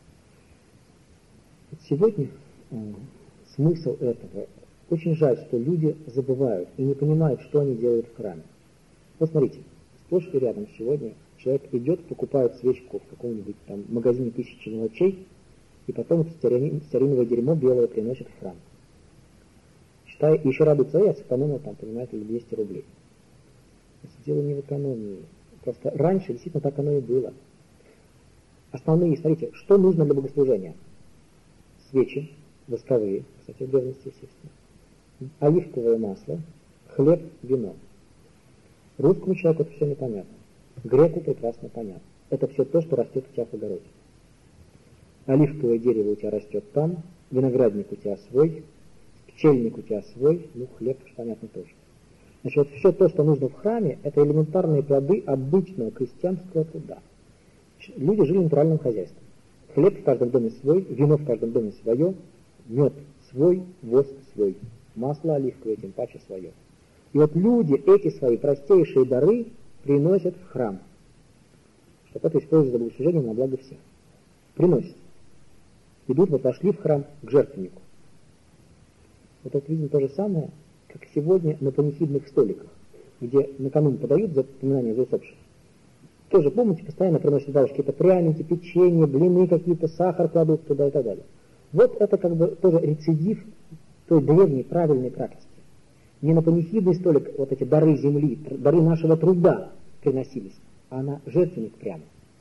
[SPEAKER 1] Вот сегодня смысл этого. Очень жаль, что люди забывают и не понимают, что они делают в храме. Вот смотрите, сплошь и рядом сегодня человек идет, покупает свечку в каком-нибудь там магазине 1000 мелочей, и потом это стеариновое дерьмо белое приносит в храм. Считай, еще радуется, я сэкономил там, понимаете, 200 рублей. Дело не в экономии. Просто раньше действительно так оно и было. Основные, смотрите, что нужно для богослужения? Свечи, восковые, кстати, в древности, естественно. Оливковое масло, хлеб, вино. Русскому человеку это все непонятно. Греку прекрасно понятно. Это все то, что растет у тебя в огороде. Оливковое дерево у тебя растет там, виноградник у тебя свой, пчельник у тебя свой, ну, хлеб, понятно, тоже. Значит, вот все то, что нужно в храме, это элементарные плоды обычного крестьянского труда. Люди жили натуральным хозяйством. Хлеб в каждом доме свой, вино в каждом доме свое, мед свой, воск свой, масло оливковое тем паче свое. И вот люди эти свои простейшие дары приносят в храм, чтобы это использовать за богослужение на благо всех. Приносят. Идут, вот вошли в храм к жертвеннику. Вот это видим то же самое как сегодня на панихидных столиках, где накануне подают за упоминание за усопших. Тоже, помните, постоянно приносят туда какие-то пряники, печенье, блины какие-то, сахар кладут туда и так далее. Вот это как бы тоже рецидив той древней правильной практики. Не на панихидный столик вот эти дары земли, дары нашего труда приносились, а на жертвенник прямо.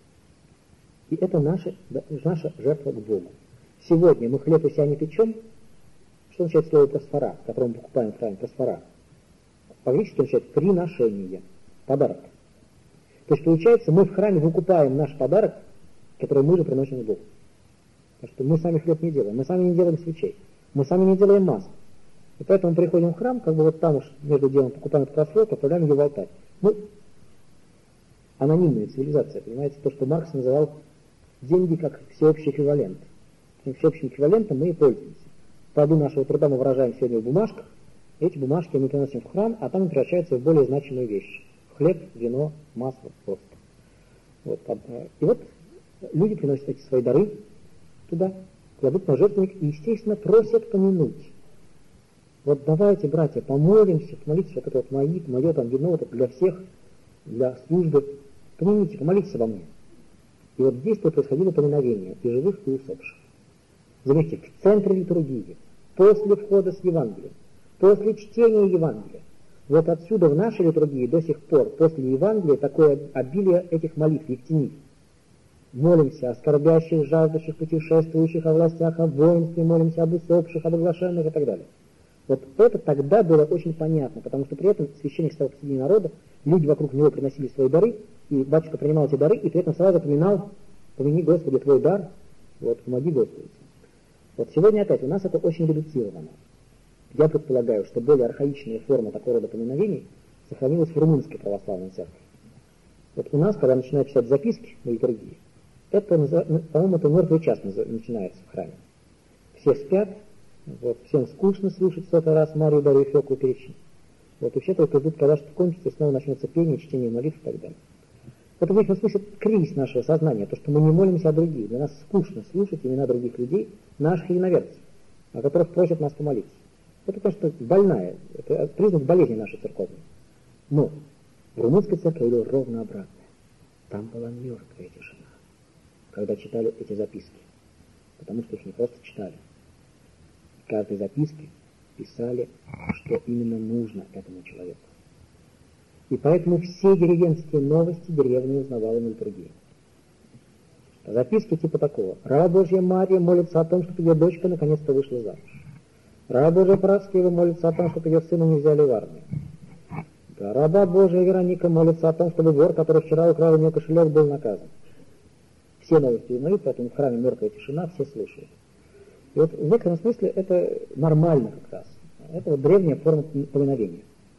[SPEAKER 1] И это наша жертва к Богу. Сегодня мы хлеб у себя не печем. Что означает слово просфора, которое мы покупаем в храме, просфора? По-гречески означает приношение, подарок. То есть получается, мы в храме выкупаем наш подарок, который мы же приносим Богу. Потому что мы сами хлеб не делаем, мы сами не делаем свечей, мы сами не делаем масла. И поэтому мы приходим в храм, как бы вот там уж между делом покупаем этот просфор, поставляем его в алтарь. Мы анонимная цивилизация, понимаете, то, что Маркс называл деньги как всеобщий эквивалент. И всеобщим эквивалентом мы и пользуемся. Плоды нашего труда мы выражаем сегодня в бумажках, эти бумажки мы приносим в храм, а там они превращаются в более значимые вещи. Хлеб, вино, масло, просто. Вот. И вот люди приносят эти свои дары туда, кладут на жертвенник и, естественно, просят помянуть. Вот давайте, братья, помолимся, помолитесь, вот это вот мое там вино, вот это для всех, для службы. Помяните, помолитесь обо мне. И вот здесь происходило поминовение и живых, и усопших. Заметьте, в центре литургии, после входа с Евангелием, после чтения Евангелия. Вот отсюда в нашей литургии до сих пор, после Евангелия, такое обилие этих молитв, ектенит. Молимся о скорбящих, жаждущих, путешествующих, о властях, о воинстве, молимся об усопших, об оглашенных и так далее. Вот это тогда было очень понятно, потому что при этом священник стал посреди народа, люди вокруг него приносили свои дары, и батюшка принимал эти дары, и при этом сразу поминал: помяни, Господи, твой дар, вот, помоги, Господи. Вот сегодня опять у нас это очень редуцировано. Я предполагаю, что более архаичная форма такого рода поминовений сохранилась в румынской православной церкви. Вот у нас, когда начинают читать записки на литургии, это, по-моему, это мертвый час начинается в храме. Все спят, вот, всем скучно слушать в сотый раз Марию, Дарью и Феоку перечень. Вот, и все только ждут, когда что-то кончится, и снова начнется пение, чтение молитв и так далее. Вот в этом смысле кризис нашего сознания, то, что мы не молимся о других. Для нас скучно слушать имена других людей, наших единоверцев, о которых просят нас помолиться. Это, конечно, больная, это признак болезни нашей церковной. Но в румынской церкви было ровно обратное. Там была мертвая тишина, когда читали эти записки. Потому что их не просто читали. В каждой записке писали, что именно нужно этому человеку. И поэтому все деревенские новости деревня узнавала на литургии. Записки типа такого: «Раба Божья Мария молится о том, чтобы ее дочка наконец-то вышла замуж. Раба Божья Параскева молится о том, чтобы ее сына не взяли в армию. Да, раба Божья Вероника молится о том, чтобы вор, который вчера украл у нее кошелек, был наказан». Все новости узнают, поэтому в храме мертвая тишина, все слушают. И вот в некотором смысле это нормально как раз. Это вот древняя форма поминовения.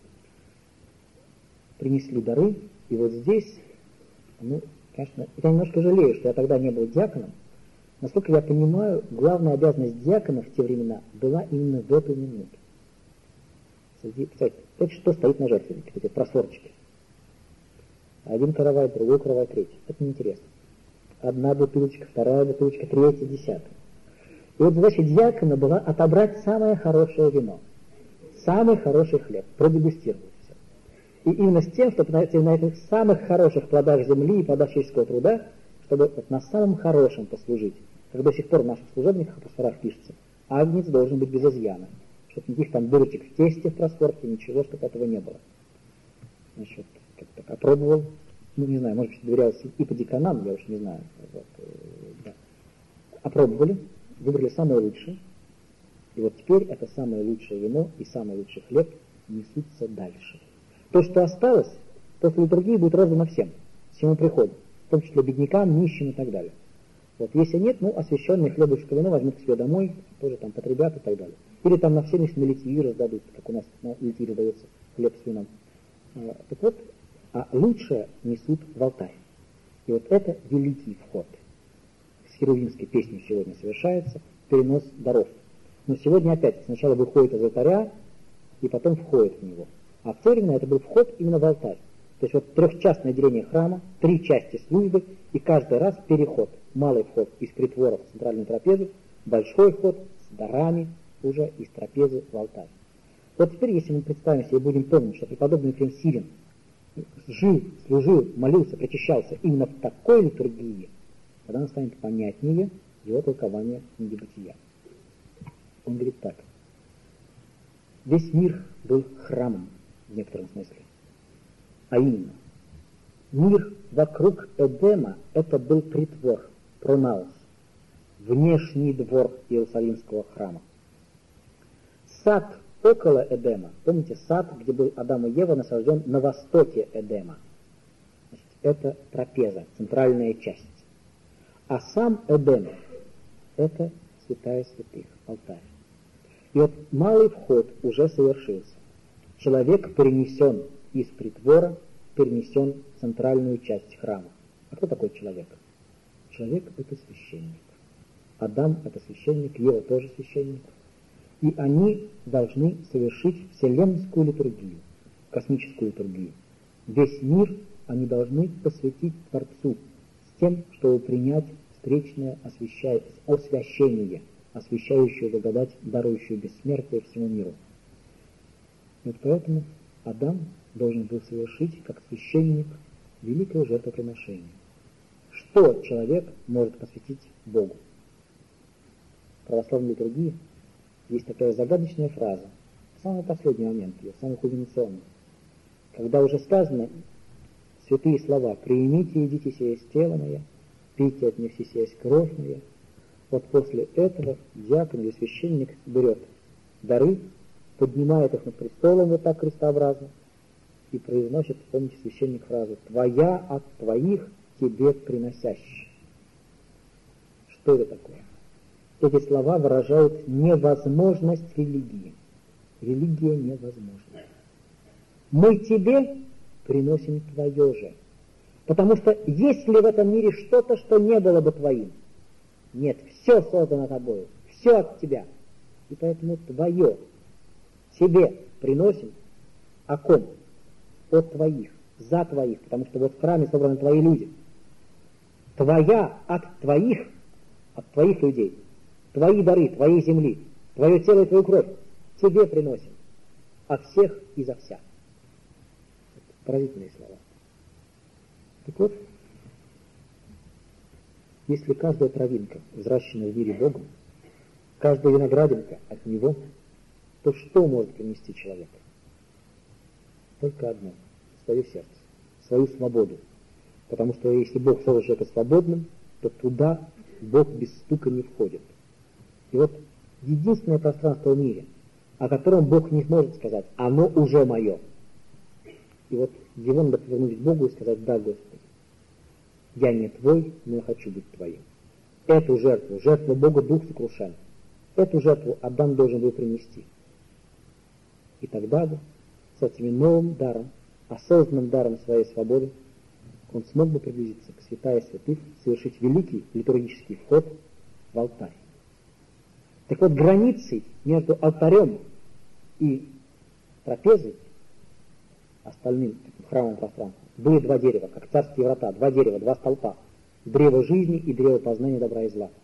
[SPEAKER 1] Принесли дары, и вот здесь, конечно, я немножко жалею, что я тогда не был диаконом. Насколько я понимаю, главная обязанность диакона в те времена была именно в эту минуту. Представляете, это что стоит на жертвеннике, эти просфорчики. Один каравай, другой каравай, третий. Это неинтересно. Одна бутылочка, вторая бутылочка, третья, десятая. И вот задача диакона была отобрать самое хорошее вино, самый хороший хлеб, продегустировать все. И именно с тем, чтобы на этих самых хороших плодах земли и плодах человеческого труда, чтобы вот на самом хорошем послужить. Как до сих пор в наших служебниках и пасторах пишется: агнец должен быть без изъяна, чтобы никаких там дырочек в тесте, в просфорке, ничего, чтобы этого не было. Значит, как-то опробовал, не знаю, может быть, доверялся и по деканам, я уж не знаю. Вот, да. Опробовали, выбрали самое лучшее, и вот теперь это самое лучшее вино и самый лучший хлеб несутся дальше. То, что осталось, после литургии будет роздано всем, всему приходу, в том числе беднякам, нищим и так далее. Вот, если нет, освященные хлебушка вино возьмут к себе домой, тоже там потребят и так далее. Или там на всеночной литии раздадут, как у нас на литии раздается хлеб с вином. Так вот, а лучшее несут в алтарь. И вот это великий вход. С херувимской песней сегодня совершается перенос даров. Но сегодня опять сначала выходит из алтаря, и потом входит в него. А в то время это был вход именно в алтарь. То есть вот трехчастное деление храма, 3 части службы, и каждый раз переход. Малый вход из притвора в центральную трапезу, большой вход с дарами уже из трапезы в алтарь. Вот теперь, если мы представим себе и будем помнить, что преподобный Ефрем Сирин жил, служил, молился, причащался именно в такой литургии, тогда нам станет понятнее его толкование книги Бытия. Он говорит так. Весь мир был храмом в некотором смысле. А именно, мир вокруг Эдема — это был притвор, пронаус, внешний двор Иерусалимского храма. Сад около Эдема, помните, сад, где был Адам и Ева, насажден на востоке Эдема. Значит, это трапеза, центральная часть. А сам Эдем — это святая святых, алтарь. И вот малый вход уже совершился. Человек перенесен из притвора, перенесен в центральную часть храма. А кто такой человек? Человек — это священник. Адам — это священник, Ева тоже священник. И они должны совершить вселенскую литургию, космическую литургию. Весь мир они должны посвятить Творцу с тем, чтобы принять встречное освящение, освящающую благодать, дарующую бессмертие всему миру. И вот поэтому Адам должен был совершить, как священник, великое жертвоприношение. Что человек может посвятить Богу? В православной литургии есть такая загадочная фраза, в самый последний момент ее, самый кульминационный, когда уже сказано святые слова: «Приимите, едите сие тело мое, пейте от них сие кровь моя». Вот после этого диакон или священник берет дары, поднимает их над престолом вот так крестообразно и произносит, помните, священник фразу: «Твоя от твоих тебе приносящий». Что это такое? Эти слова выражают невозможность религии. Религия невозможна. Мы тебе приносим твое же. Потому что есть ли в этом мире что-то, что не было бы твоим? Нет, все создано тобою, все от тебя. И поэтому твое тебе приносим. О ком? От твоих, за твоих, потому что вот в храме собраны твои люди. Твоя от твоих людей. Твои дары, твоей земли, твое тело и твою кровь тебе приносим. От всех и за вся. Поразительные слова. Так вот, если каждая травинка взращена в мире Богом, каждая виноградинка от Него, то что может принести человек? Только одно — свое сердце, свою свободу. Потому что если Бог создал человека свободным, то туда Бог без стука не входит. И вот единственное пространство в мире, о котором Бог не сможет сказать: «Оно уже мое». И вот его надо повернуть к Богу и сказать: «Да, Господи, я не твой, но я хочу быть твоим». Эту жертву Бога Дух сокрушен, эту жертву Адам должен был принести. И тогда бы с этим новым даром, осознанным даром своей свободы, он смог бы приблизиться к святая святых, совершить великий литургический вход в алтарь. Так вот, границей между алтарем и трапезой, остальным храмовым пространством, были два дерева, как царские врата, два дерева, два столпа, древо жизни и древо познания добра и зла.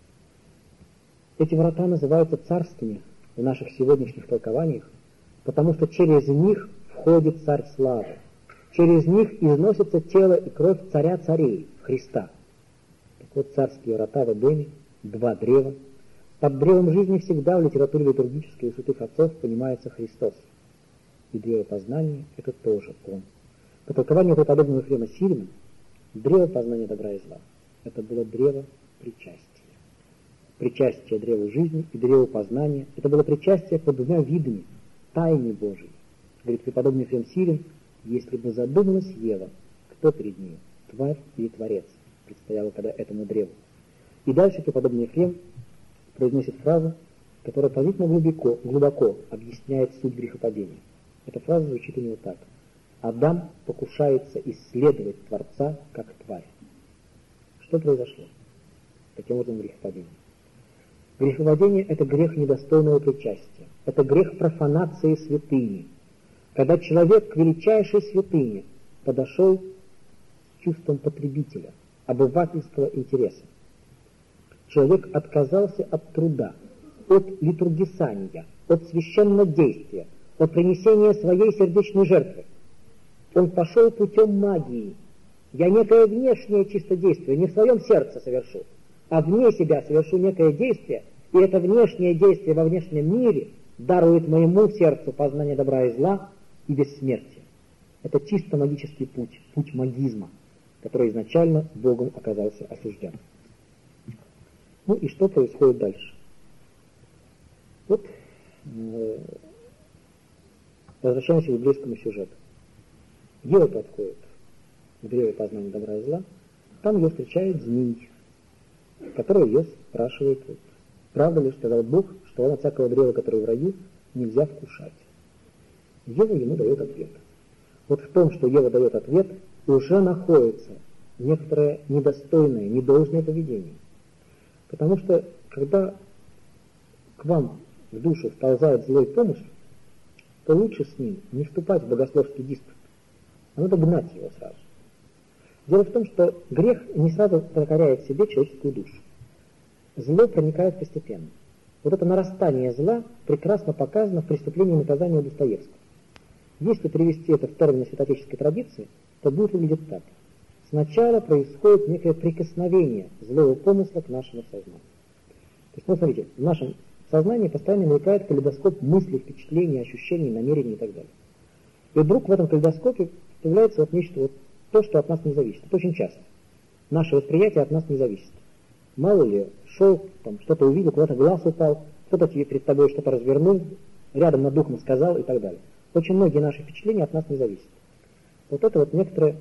[SPEAKER 1] Эти врата называются царскими в наших сегодняшних толкованиях, потому что через них входит царь славы, через них износится тело и кровь царя царей, Христа. Так вот, царские врата в Эдеме, два древа. Под древом жизни всегда в литературе литургической у святых отцов понимается Христос. И древо познания — это тоже Он. По толкованию преподобного Ефрема Сирина, древо познания добра и зла — это было древо причастия. Причастие древу жизни и древу познания — это было причастие под двумя видами тайны Божией. Говорит преподобный Ефрем Сирин: если бы задумалась Ева, кто перед ней, тварь или творец, предстояло тогда этому древу. И дальше преподобный Ефрем произносит фразу, которая поразительно глубоко объясняет суть грехопадения. Эта фраза звучит у него так: Адам покушается исследовать Творца как тварь. Что произошло? Таким образом, грехопадение. Грехопадение — это грех недостойного причастия. Это грех профанации святыни. Когда человек к величайшей святыне подошел с чувством потребителя, обывательского интереса. Человек отказался от труда, от литургисания, от священнодействия, от принесения своей сердечной жертвы. Он пошел путем магии. Я некое внешнее чистодействие не в своем сердце совершу, а вне себя совершу некое действие, и это внешнее действие во внешнем мире дарует моему сердцу познание добра и зла и бессмертие. Это чисто магический путь, путь магизма, который изначально Богом оказался осужден. Ну и что происходит дальше? Вот возвращаемся к библейскому сюжету. Ева подходит к древу познания добра и зла, там ее встречает змей, который ее спрашивает, правда ли сказал Бог, что от всякого древа, которое в раю, нельзя вкушать. Ева ему дает ответ. Вот в том, что Ева дает ответ, уже находится некоторое недостойное, недолжное поведение. Потому что, когда к вам в душу вползает злой помысл, то лучше с ним не вступать в богословский диспут, а надо гнать его сразу. Дело в том, что грех не сразу покоряет в себе человеческую душу. Зло проникает постепенно. Вот это нарастание зла прекрасно показано в преступлении и наказании у Достоевского. Если привести это в термины святоотеческой традиции, то будет выглядеть так. Сначала происходит некое прикосновение злого помысла к нашему сознанию. То есть, ну, смотрите, в нашем сознании постоянно мелькает калейдоскоп мыслей, впечатлений, ощущений, намерений и так далее. И вдруг в этом калейдоскопе появляется вот нечто, вот то, что от нас не зависит. Это очень часто. Наше восприятие от нас не зависит. Мало ли, шел, там, что-то увидел, куда-то глаз упал, кто-то тебе перед тобой что-то развернул, рядом над духом сказал и так далее. Очень многие наши впечатления от нас не зависят. Вот это вот некоторый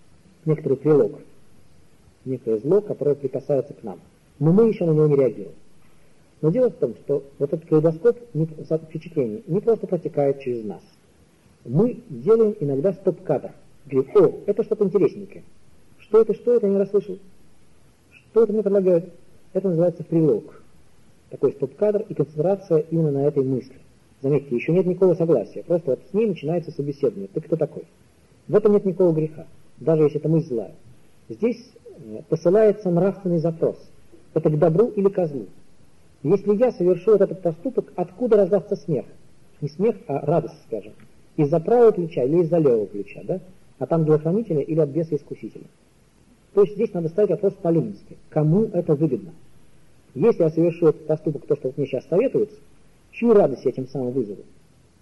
[SPEAKER 1] прилог, некое зло, которое прикасается к нам. Но мы еще на него не реагируем. Но дело в том, что вот этот калейдоскоп впечатлений не просто протекает через нас. Мы делаем иногда стоп-кадр. Говорим, о, это что-то интересненькое. Что это, я не расслышал. Что это мне предлагают? Это называется прилог. Такой стоп-кадр и концентрация именно на этой мысли. Заметьте, еще нет никакого согласия. Просто вот с ней начинается собеседование. Ты кто такой? В этом нет никакого греха. Даже если это мысль злая. Здесь посылается нравственный запрос. Это к добру или к злу? Если я совершу вот этот поступок, откуда раздастся смех? Не смех, а радость, скажем. Из-за правого плеча или из-за левого плеча, да? От ангела-хранителя или от беса-искусителя. То есть здесь надо ставить вопрос по-ленински. Кому это выгодно? Если я совершу этот поступок, то, что мне сейчас советуется, чью радость я тем самым вызову?